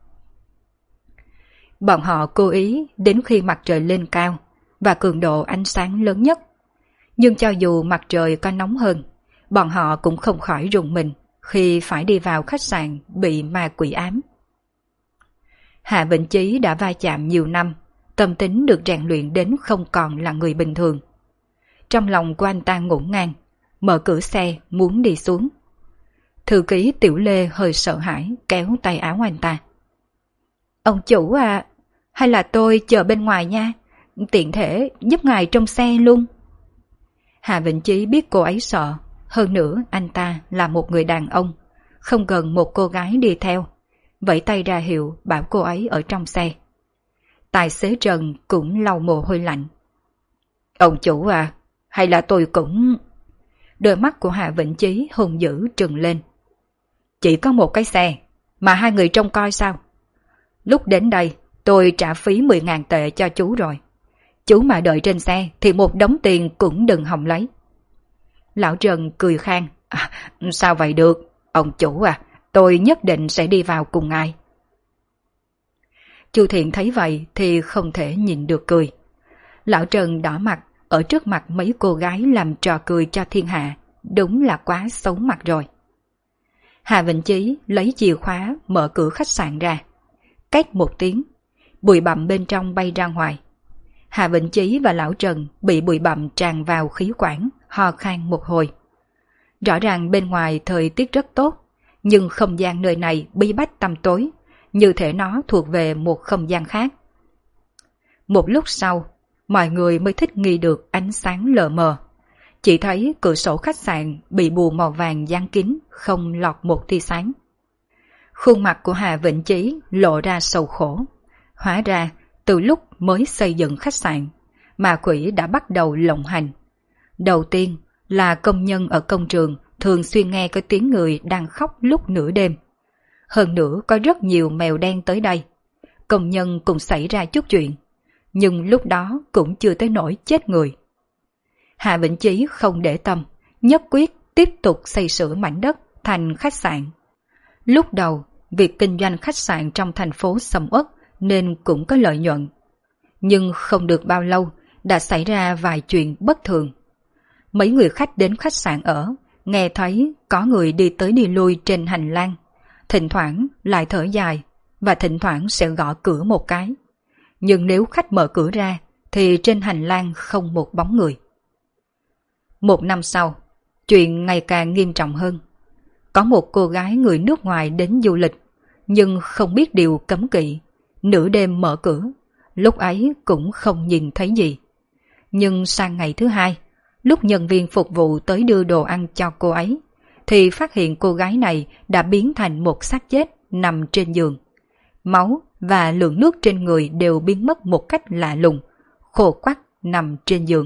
Bọn họ cố ý đến khi mặt trời lên cao và cường độ ánh sáng lớn nhất. Nhưng cho dù mặt trời có nóng hơn, bọn họ cũng không khỏi rùng mình khi phải đi vào khách sạn bị ma quỷ ám. Hạ Vĩnh Chí đã va chạm nhiều năm, tâm tính được rèn luyện đến không còn là người bình thường. Trong lòng của anh ta ngổn ngang, mở cửa xe muốn đi xuống. Thư ký Tiểu Lê hơi sợ hãi kéo tay áo anh ta. "Ông chủ à, hay là tôi chờ bên ngoài nha, tiện thể giúp ngài trong xe luôn." Hà Vĩnh Chí biết cô ấy sợ, hơn nữa anh ta là một người đàn ông, không cần một cô gái đi theo, vẫy tay ra hiệu bảo cô ấy ở trong xe. Tài xế Trần cũng lau mồ hôi lạnh. "Ông chủ à, hay là tôi cũng..." Đôi mắt của Hà Vĩnh Chí hung dữ trừng lên. "Chỉ có một cái xe, mà 2 người trông coi sao? Lúc đến đây, tôi trả phí 10.000 tệ cho chú rồi. Chú mà đợi trên xe thì một đống tiền cũng đừng hòng lấy." Lão Trần cười khan. "Sao vậy được? Ông chủ à, tôi nhất định sẽ đi vào cùng ngài." Chu Thiện thấy vậy thì không thể nhìn được cười. Lão Trần đỏ mặt ở trước mặt mấy cô gái làm trò cười cho thiên hạ, đúng là quá xấu mặt rồi. Hà Vĩnh Chí lấy chìa khóa mở cửa khách sạn ra. Két một tiếng, bụi bặm bên trong bay ra ngoài. Hà Vĩnh Chí và Lão Trần bị bụi bặm tràn vào khí quản, ho khan một hồi. Rõ ràng bên ngoài thời tiết rất tốt, nhưng không gian nơi này bí bách tăm tối, như thể nó thuộc về một không gian khác. Một lúc sau, mọi người mới thích nghi được ánh sáng lờ mờ. Chỉ thấy cửa sổ khách sạn bị bùa màu vàng dán kín, không lọt một tia sáng. Khuôn mặt của Hà Vĩnh Chí lộ ra sầu khổ. Hóa ra, từ lúc mới xây dựng khách sạn, ma quỷ đã bắt đầu lộng hành. Đầu tiên là công nhân ở công trường thường xuyên nghe có tiếng người đang khóc lúc nửa đêm. Hơn nữa có rất nhiều mèo đen tới đây. Công nhân cũng xảy ra chút chuyện, nhưng lúc đó cũng chưa tới nỗi chết người. Hạ Vĩnh Chí không để tâm, nhất quyết tiếp tục xây sửa mảnh đất thành khách sạn. Lúc đầu, việc kinh doanh khách sạn trong thành phố sầm uất nên cũng có lợi nhuận. Nhưng không được bao lâu, đã xảy ra vài chuyện bất thường. Mấy người khách đến khách sạn ở, nghe thấy có người đi tới đi lui trên hành lang. Thỉnh thoảng lại thở dài, và thỉnh thoảng sẽ gõ cửa một cái. Nhưng nếu khách mở cửa ra, thì trên hành lang không một bóng người. Một năm sau, chuyện ngày càng nghiêm trọng hơn. Có một cô gái người nước ngoài đến du lịch, nhưng không biết điều cấm kỵ, nửa đêm mở cửa, lúc ấy cũng không nhìn thấy gì. Nhưng sang ngày thứ 2, Lúc nhân viên phục vụ tới đưa đồ ăn cho cô ấy, thì phát hiện cô gái này đã biến thành một xác chết nằm trên giường. Máu và lượng nước trên người đều biến mất một cách lạ lùng, khô quắt nằm trên giường.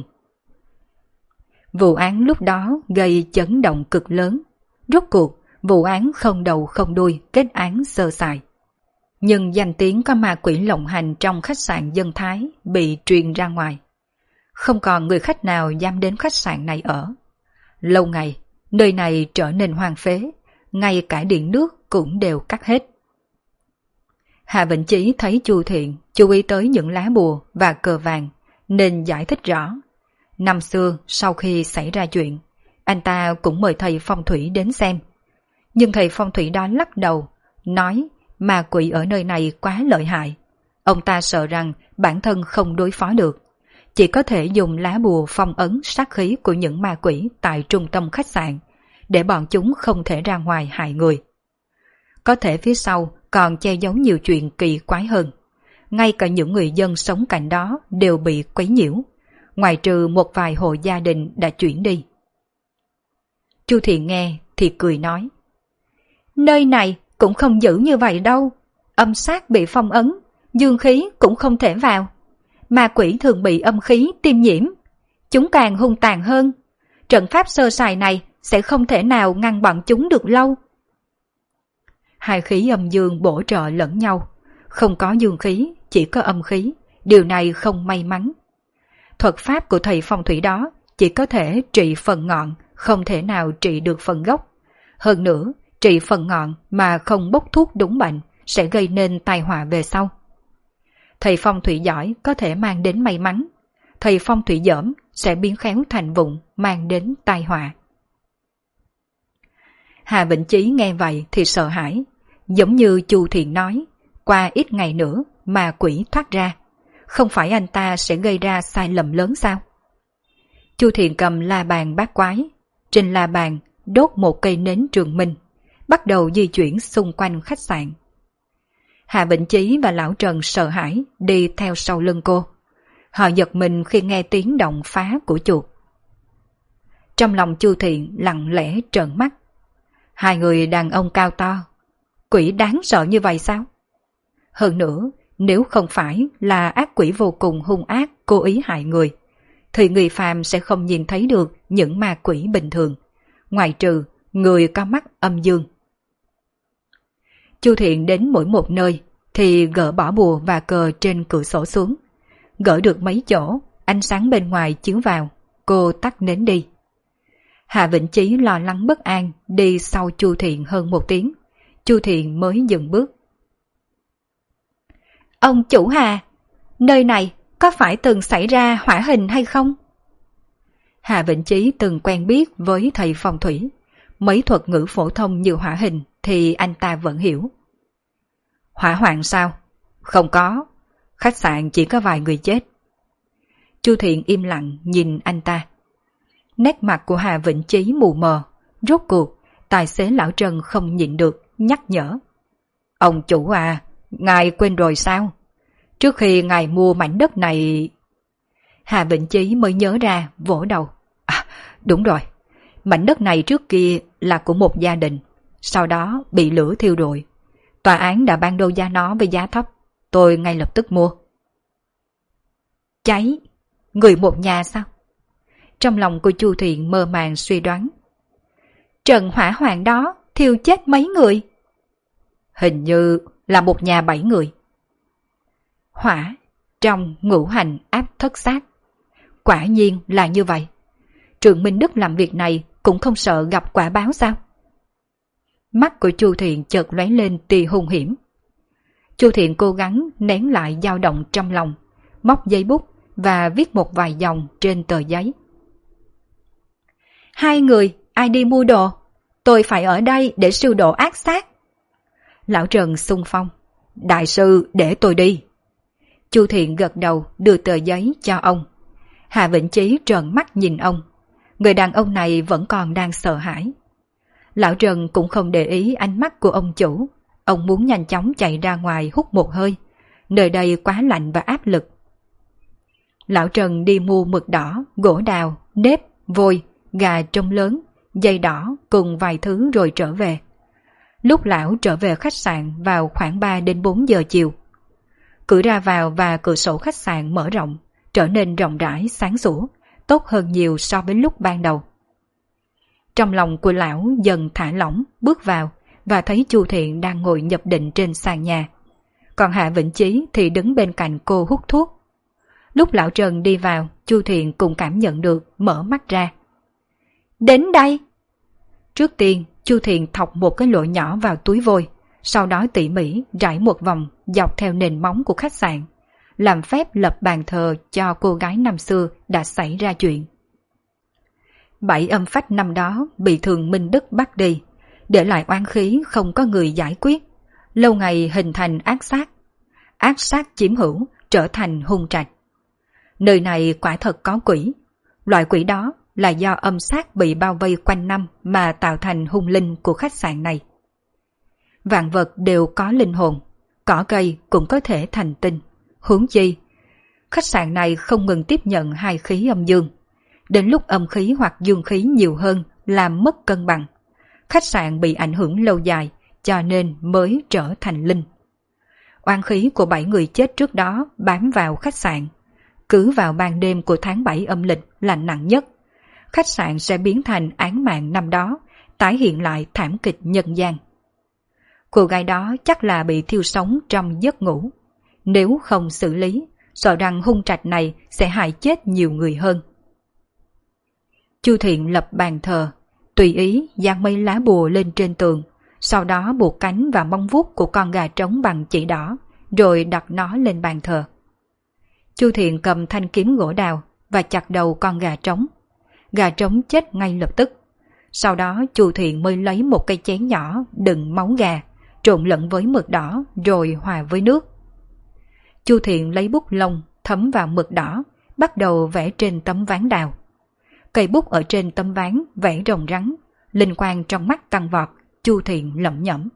Vụ án lúc đó gây chấn động cực lớn. Rốt cuộc, vụ án không đầu không đuôi, kết án sơ sài. Nhưng danh tiếng có ma quỷ lộng hành trong khách sạn Dân Thái bị truyền ra ngoài. Không còn người khách nào dám đến khách sạn này ở. Lâu ngày, nơi này trở nên hoang phế, ngay cả điện nước cũng đều cắt hết. Hà Vĩnh Chí thấy Chu Thiện chú ý tới những lá bùa và cờ vàng, nên giải thích rõ. Năm xưa, sau khi xảy ra chuyện, anh ta cũng mời thầy phong thủy đến xem. Nhưng thầy phong thủy đó lắc đầu, nói ma quỷ ở nơi này quá lợi hại. Ông ta sợ rằng bản thân không đối phó được, chỉ có thể dùng lá bùa phong ấn sát khí của những ma quỷ tại trung tâm khách sạn, để bọn chúng không thể ra ngoài hại người. Có thể phía sau còn che giấu nhiều chuyện kỳ quái hơn. Ngay cả những người dân sống cạnh đó đều bị quấy nhiễu, ngoài trừ một vài hộ gia đình đã chuyển đi. Chu Thiện nghe thì cười nói, nơi này cũng không giữ như vậy đâu. Âm sát bị phong ấn, dương khí cũng không thể vào. Ma quỷ thường bị âm khí tiêm nhiễm, chúng càng hung tàn hơn. Trận pháp sơ sài này sẽ không thể nào ngăn bọn chúng được lâu. Hai khí âm dương bổ trợ lẫn nhau, không có dương khí, chỉ có âm khí, điều này không may mắn. Thuật pháp của thầy phong thủy đó chỉ có thể trị phần ngọn, không thể nào trị được phần gốc. Hơn nữa, trị phần ngọn mà không bốc thuốc đúng bệnh sẽ gây nên tai họa về sau. Thầy phong thủy giỏi có thể mang đến may mắn, thầy phong thủy dởm sẽ biến khéo thành vụng, mang đến tai họa. Hà Vĩnh Chí nghe vậy thì sợ hãi, giống như Chu Thiện nói, qua ít ngày nữa mà quỷ thoát ra, không phải anh ta sẽ gây ra sai lầm lớn sao? Chu Thiện cầm la bàn bát quái, trên la bàn đốt một cây nến trường minh, bắt đầu di chuyển xung quanh khách sạn. Hà Vĩnh Chí và Lão Trần sợ hãi đi theo sau lưng cô. Họ giật mình khi nghe tiếng động phá của chuột. Trong lòng Chu Thiện lặng lẽ trợn mắt. Hai người đàn ông cao to, quỷ đáng sợ như vậy sao? Hơn nữa, nếu không phải là ác quỷ vô cùng hung ác cố ý hại người, thì người phàm sẽ không nhìn thấy được những ma quỷ bình thường, ngoại trừ người có mắt âm dương. Chu Thiện đến mỗi một nơi thì gỡ bỏ bùa và cờ trên cửa sổ xuống. Gỡ được mấy chỗ, ánh sáng bên ngoài chiếu vào, cô tắt nến đi. Hạ Vĩnh Chí lo lắng bất an đi sau Chu Thiện hơn một tiếng. Chu Thiện mới dừng bước. Ông chủ Hà, nơi này có phải từng xảy ra hỏa hình hay không? Hạ Vĩnh Chí từng quen biết với thầy phong thủy. Mấy thuật ngữ phổ thông như hỏa hình thì anh ta vẫn hiểu. Hỏa hoạn sao? Không có. Khách sạn chỉ có vài người chết. Chu Thiện im lặng nhìn anh ta. Nét mặt của Hà Vĩnh Chí mù mờ. Rốt cuộc, tài xế Lão Trần không nhịn được, nhắc nhở. Ông chủ à, ngài quên rồi sao? Trước khi ngài mua mảnh đất này... Hà Vĩnh Chí mới nhớ ra, vỗ đầu. À, đúng rồi. Mảnh đất này trước kia là của một gia đình, sau đó bị lửa thiêu rụi. Tòa án đã ban đấu giá nó với giá thấp, tôi ngay lập tức mua. Cháy? Người một nhà sao? Trong lòng của Chu Thiện mơ màng suy đoán. Trận hỏa hoạn đó thiêu chết mấy người? Hình như là một nhà 7 người. Hỏa, trong ngũ hành áp thất sát. Quả nhiên là như vậy. Trương Minh Đức làm việc này cũng không sợ gặp quả báo sao? Mắt của Chu Thiện chợt lóe lên tia hung hiểm. Chu Thiện cố gắng nén lại dao động trong lòng, móc giấy bút và viết một vài dòng trên tờ giấy. 2 người, ai đi mua đồ? Tôi phải ở đây để siêu độ ác sát. Lão Trần xung phong. Đại sư, để tôi đi. Chu Thiện gật đầu đưa tờ giấy cho ông. Hà Vĩnh Chí trợn mắt nhìn ông. Người đàn ông này vẫn còn đang sợ hãi. Lão Trần cũng không để ý ánh mắt của ông chủ. Ông muốn nhanh chóng chạy ra ngoài hút một hơi. Nơi đây quá lạnh và áp lực. Lão Trần đi mua mực đỏ, gỗ đào, nếp vôi, gà trống lớn, dây đỏ cùng vài thứ rồi trở về. Lúc lão trở về khách sạn vào khoảng 3 đến 4 giờ chiều. Cửa ra vào và cửa sổ khách sạn mở rộng, trở nên rộng rãi sáng sủa, tốt hơn nhiều so với lúc ban đầu. Trong lòng của lão dần thả lỏng, bước vào và thấy Chu Thiện đang ngồi nhập định trên sàn nhà. Còn Hạ Vĩnh Chí thì đứng bên cạnh cô hút thuốc. Lúc lão Trần đi vào, Chu Thiện cũng cảm nhận được, mở mắt ra. Đến đây! Trước tiên, Chu Thiện thọc một cái lỗ nhỏ vào túi vôi, sau đó tỉ mỉ rải một vòng dọc theo nền móng của khách sạn, làm phép lập bàn thờ cho cô gái năm xưa đã xảy ra chuyện. 7 âm phách năm đó bị Thường Minh Đức bắt đi, để lại oán khí không có người giải quyết, lâu ngày hình thành ác sát chiếm hữu, trở thành hung trạch. Nơi này quả thật có quỷ, loại quỷ đó là do âm sát bị bao vây quanh năm mà tạo thành hung linh của khách sạn này. Vạn vật đều có linh hồn, cỏ cây cũng có thể thành tinh, huống chi khách sạn này không ngừng tiếp nhận hai khí âm dương. Đến lúc âm khí hoặc dương khí nhiều hơn làm mất cân bằng, khách sạn bị ảnh hưởng lâu dài cho nên mới trở thành linh. Oán khí của 7 người chết trước đó bám vào khách sạn. Cứ vào ban đêm của tháng 7 âm lịch là nặng nhất, khách sạn sẽ biến thành án mạng năm đó, tái hiện lại thảm kịch nhân gian. Cô gái đó chắc là bị thiêu sống trong giấc ngủ. Nếu không xử lý, sợ rằng hung trạch này sẽ hại chết nhiều người hơn. Chu Thiện lập bàn thờ, tùy ý dán mấy lá bùa lên trên tường, sau đó buộc cánh và móng vuốt của con gà trống bằng chỉ đỏ, rồi đặt nó lên bàn thờ. Chu Thiện cầm thanh kiếm gỗ đào và chặt đầu con gà trống. Gà trống chết ngay lập tức. Sau đó Chu Thiện mới lấy một cây chén nhỏ đựng máu gà, trộn lẫn với mực đỏ rồi hòa với nước. Chu Thiện lấy bút lông thấm vào mực đỏ, bắt đầu vẽ trên tấm ván đào. Cây bút ở trên tấm ván vẽ rồng rắn, linh quang trong mắt tăng vọt. Chu Thiện lẩm nhẩm: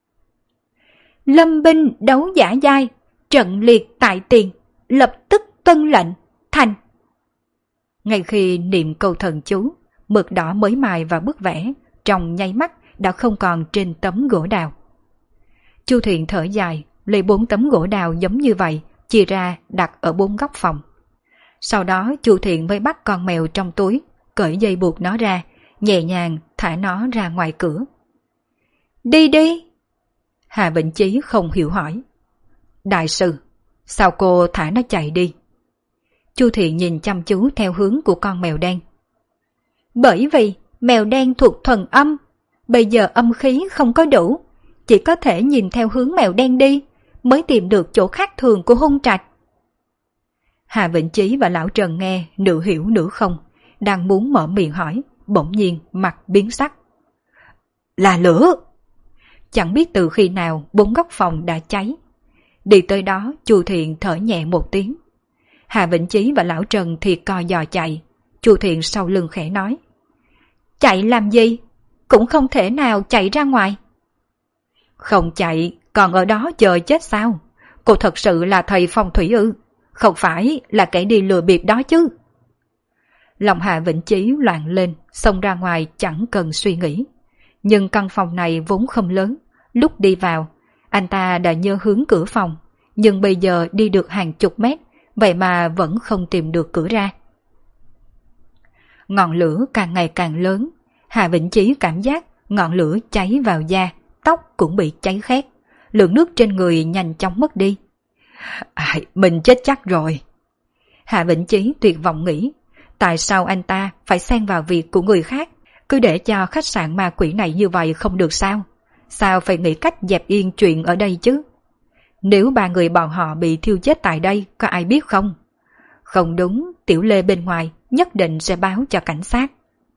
Lâm binh đấu giả giai, trận liệt tại tiền, lập tức tuân lệnh, thành. Ngay khi niệm câu thần chú, mực đỏ mới mài vào bức vẽ trong nháy mắt đã không còn trên tấm gỗ đào. Chu Thiện thở dài, lấy 4 tấm gỗ đào giống như vậy, chia ra đặt ở 4 góc phòng. Sau đó Chu Thiện mới bắt con mèo trong túi, cởi dây buộc nó ra, nhẹ nhàng thả nó ra ngoài cửa. Đi đi! Hà Vĩnh Chí không hiểu hỏi. Đại sư, sao cô thả nó chạy đi? Chu Thiện nhìn chăm chú theo hướng của con mèo đen. Bởi vì mèo đen thuộc thuần âm, bây giờ âm khí không có đủ, chỉ có thể nhìn theo hướng mèo đen đi, mới tìm được chỗ khác thường của hung trạch. Hà Vĩnh Chí và Lão Trần nghe nửa hiểu nửa không, đang muốn mở miệng hỏi, bỗng nhiên mặt biến sắc. Là lửa! Chẳng biết từ khi nào 4 góc phòng đã cháy. Đi tới đó Chu Thiện thở nhẹ một tiếng. Hà Vĩnh Chí và Lão Trần thì co giò chạy. Chu Thiện sau lưng khẽ nói: Chạy làm gì? Cũng không thể nào chạy ra ngoài. Không chạy, còn ở đó chờ chết sao? Cô thật sự là thầy phong thủy ư? Không phải là kẻ đi lừa bịp đó chứ? Lòng Hà Vĩnh Chí loạn lên, xông ra ngoài chẳng cần suy nghĩ. Nhưng căn phòng này vốn không lớn. Lúc đi vào, anh ta đã nhớ hướng cửa phòng, nhưng bây giờ đi được hàng chục mét, vậy mà vẫn không tìm được cửa ra. Ngọn lửa càng ngày càng lớn, Hà Vĩnh Chí cảm giác ngọn lửa cháy vào da, tóc cũng bị cháy khét, lượng nước trên người nhanh chóng mất đi. Mình chết chắc rồi. Hà Vĩnh Chí tuyệt vọng nghĩ, tại sao anh ta phải xen vào việc của người khác, cứ để cho khách sạn ma quỷ này như vậy không được sao? Sao phải nghĩ cách dẹp yên chuyện ở đây chứ? Nếu 3 người bọn họ bị thiêu chết tại đây, có ai biết không? Không đúng, Tiểu Lê bên ngoài nhất định sẽ báo cho cảnh sát.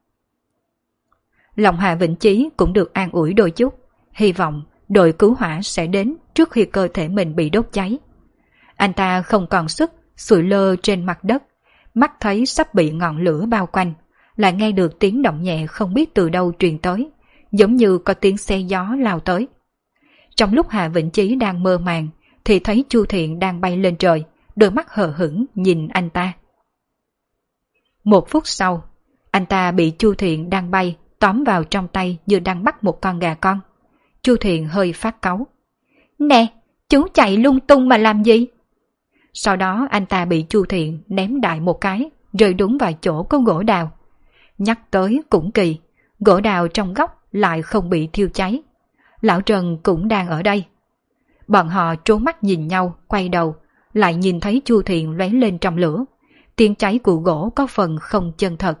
Lòng Hà Vĩnh Chí cũng được an ủi đôi chút, hy vọng đội cứu hỏa sẽ đến trước khi cơ thể mình bị đốt cháy. Anh ta không còn sức, sụi lơ trên mặt đất, mắt thấy sắp bị ngọn lửa bao quanh, lại nghe được tiếng động nhẹ không biết từ đâu truyền tới, giống như có tiếng xe gió lao tới. Trong lúc Hà Vĩnh Chí đang mơ màng, thì thấy Chu Thiện đang bay lên trời, đôi mắt hờ hững nhìn anh ta. 1 phút sau, Anh ta bị Chu Thiện đang bay tóm vào trong tay như đang bắt một con gà con. Chu Thiện hơi phát cáu. Nè, chú chạy lung tung mà làm gì? Sau đó anh ta bị Chu Thiện ném đại một cái, rơi đúng vào chỗ có gỗ đào. Nhắc tới cũng kỳ, gỗ đào trong góc lại không bị thiêu cháy. Lão Trần cũng đang ở đây. Bọn họ trố mắt nhìn nhau, quay đầu, lại nhìn thấy Chu Thiện lóe lên trong lửa. Tiếng cháy của gỗ có phần không chân thật.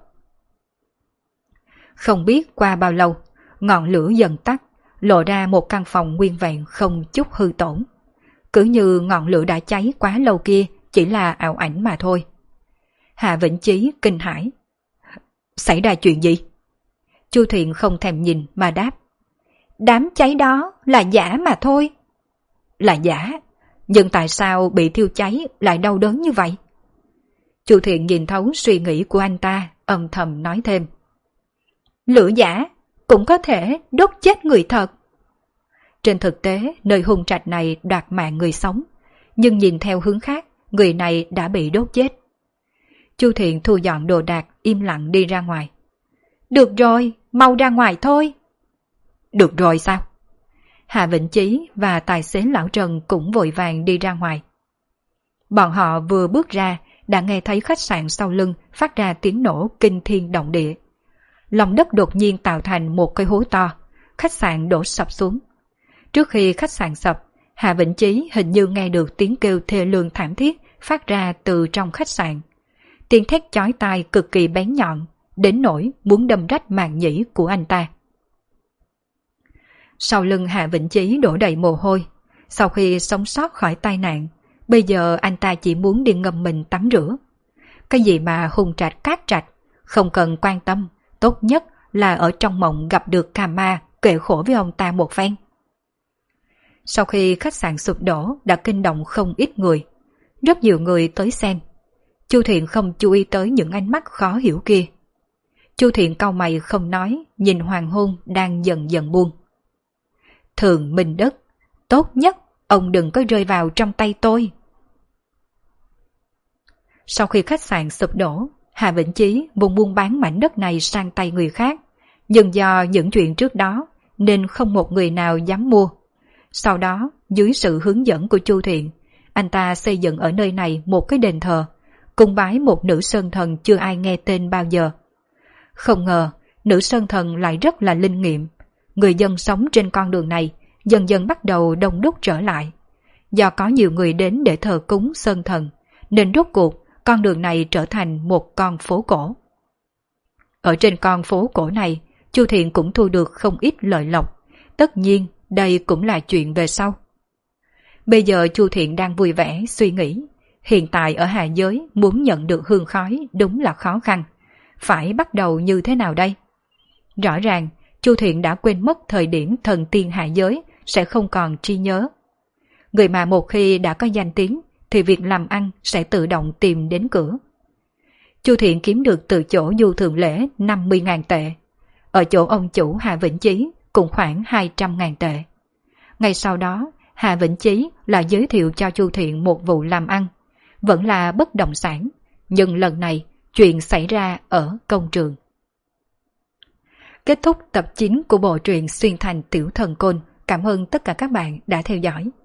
Không biết qua bao lâu, ngọn lửa dần tắt, lộ ra một căn phòng nguyên vẹn không chút hư tổn. Cứ như ngọn lửa đã cháy quá lâu kia chỉ là ảo ảnh mà thôi. Hạ Vĩnh Chí kinh hãi. Xảy ra chuyện gì? Chu Thiện không thèm nhìn mà đáp. Đám cháy đó là giả mà thôi. Là giả? Nhưng tại sao bị thiêu cháy lại đau đớn như vậy? Chu Thiện nhìn thấu suy nghĩ của anh ta, âm thầm nói thêm. Lửa giả cũng có thể đốt chết người thật. Trên thực tế, nơi hung trạch này đoạt mạng người sống, nhưng nhìn theo hướng khác, người này đã bị đốt chết. Chu Thiện thu dọn đồ đạc, im lặng đi ra ngoài. Được rồi, mau ra ngoài thôi. Được rồi sao? Hạ Vĩnh Chí và tài xế Lão Trần cũng vội vàng đi ra ngoài. Bọn họ vừa bước ra, đã nghe thấy khách sạn sau lưng phát ra tiếng nổ kinh thiên động địa. Lòng đất đột nhiên tạo thành một cái hố to, khách sạn đổ sập xuống. Trước khi khách sạn sập, Hạ Vĩnh Chí hình như nghe được tiếng kêu thê lương thảm thiết phát ra từ trong khách sạn. Tiếng thét chói tai cực kỳ bén nhọn, đến nỗi muốn đâm rách màng nhĩ của anh ta. Sau lưng Hạ Vĩnh Chí đổ đầy mồ hôi. Sau khi sống sót khỏi tai nạn, bây giờ anh ta chỉ muốn đi ngâm mình tắm rửa. Cái gì mà hung trạch cát trạch, không cần quan tâm, tốt nhất là ở trong mộng gặp được Cà Ma kể khổ với ông ta một phen. Sau khi khách sạn sụp đổ đã kinh động không ít người. Rất nhiều người tới xem. Chu Thiện không chú ý tới những ánh mắt khó hiểu kia. Chu Thiện cau mày không nói, nhìn hoàng hôn đang dần dần buông. Thường Minh Đức, tốt nhất ông đừng có rơi vào trong tay tôi. Sau khi khách sạn sụp đổ, Hà Vĩnh Chí muốn buôn bán mảnh đất này sang tay người khác, nhưng do những chuyện trước đó nên không một người nào dám mua. Sau đó, dưới sự hướng dẫn của Chu Thiện, anh ta xây dựng ở nơi này một cái đền thờ, cung bái một nữ sơn thần chưa ai nghe tên bao giờ. Không ngờ, nữ sơn thần lại rất là linh nghiệm. Người dân sống trên con đường này dần dần bắt đầu đông đúc trở lại. Do có nhiều người đến để thờ cúng sơn thần, nên rốt cuộc con đường này trở thành một con phố cổ. Ở trên con phố cổ này, Chu Thiện cũng thu được không ít lợi lộc. Tất nhiên, đây cũng là chuyện về sau. Bây giờ Chu Thiện đang vui vẻ suy nghĩ, hiện tại ở hạ giới muốn nhận được hương khói đúng là khó khăn. Phải bắt đầu như thế nào đây? Rõ ràng, Chu Thiện đã quên mất thời điểm thần tiên hạ giới sẽ không còn trí nhớ. Người mà một khi đã có danh tiếng thì việc làm ăn sẽ tự động tìm đến cửa. Chu Thiện kiếm được từ chỗ Du Thượng Lễ 50.000 tệ. Ở chỗ ông chủ Hà Vĩnh Chí cũng khoảng 200.000 tệ. Ngay sau đó, Hà Vĩnh Chí là giới thiệu cho Chu Thiện một vụ làm ăn. Vẫn là bất động sản, nhưng lần này chuyện xảy ra ở công trường. Kết thúc tập 9 của bộ truyện Xuyên Thành Tiểu Thần Côn. Cảm ơn tất cả các bạn đã theo dõi.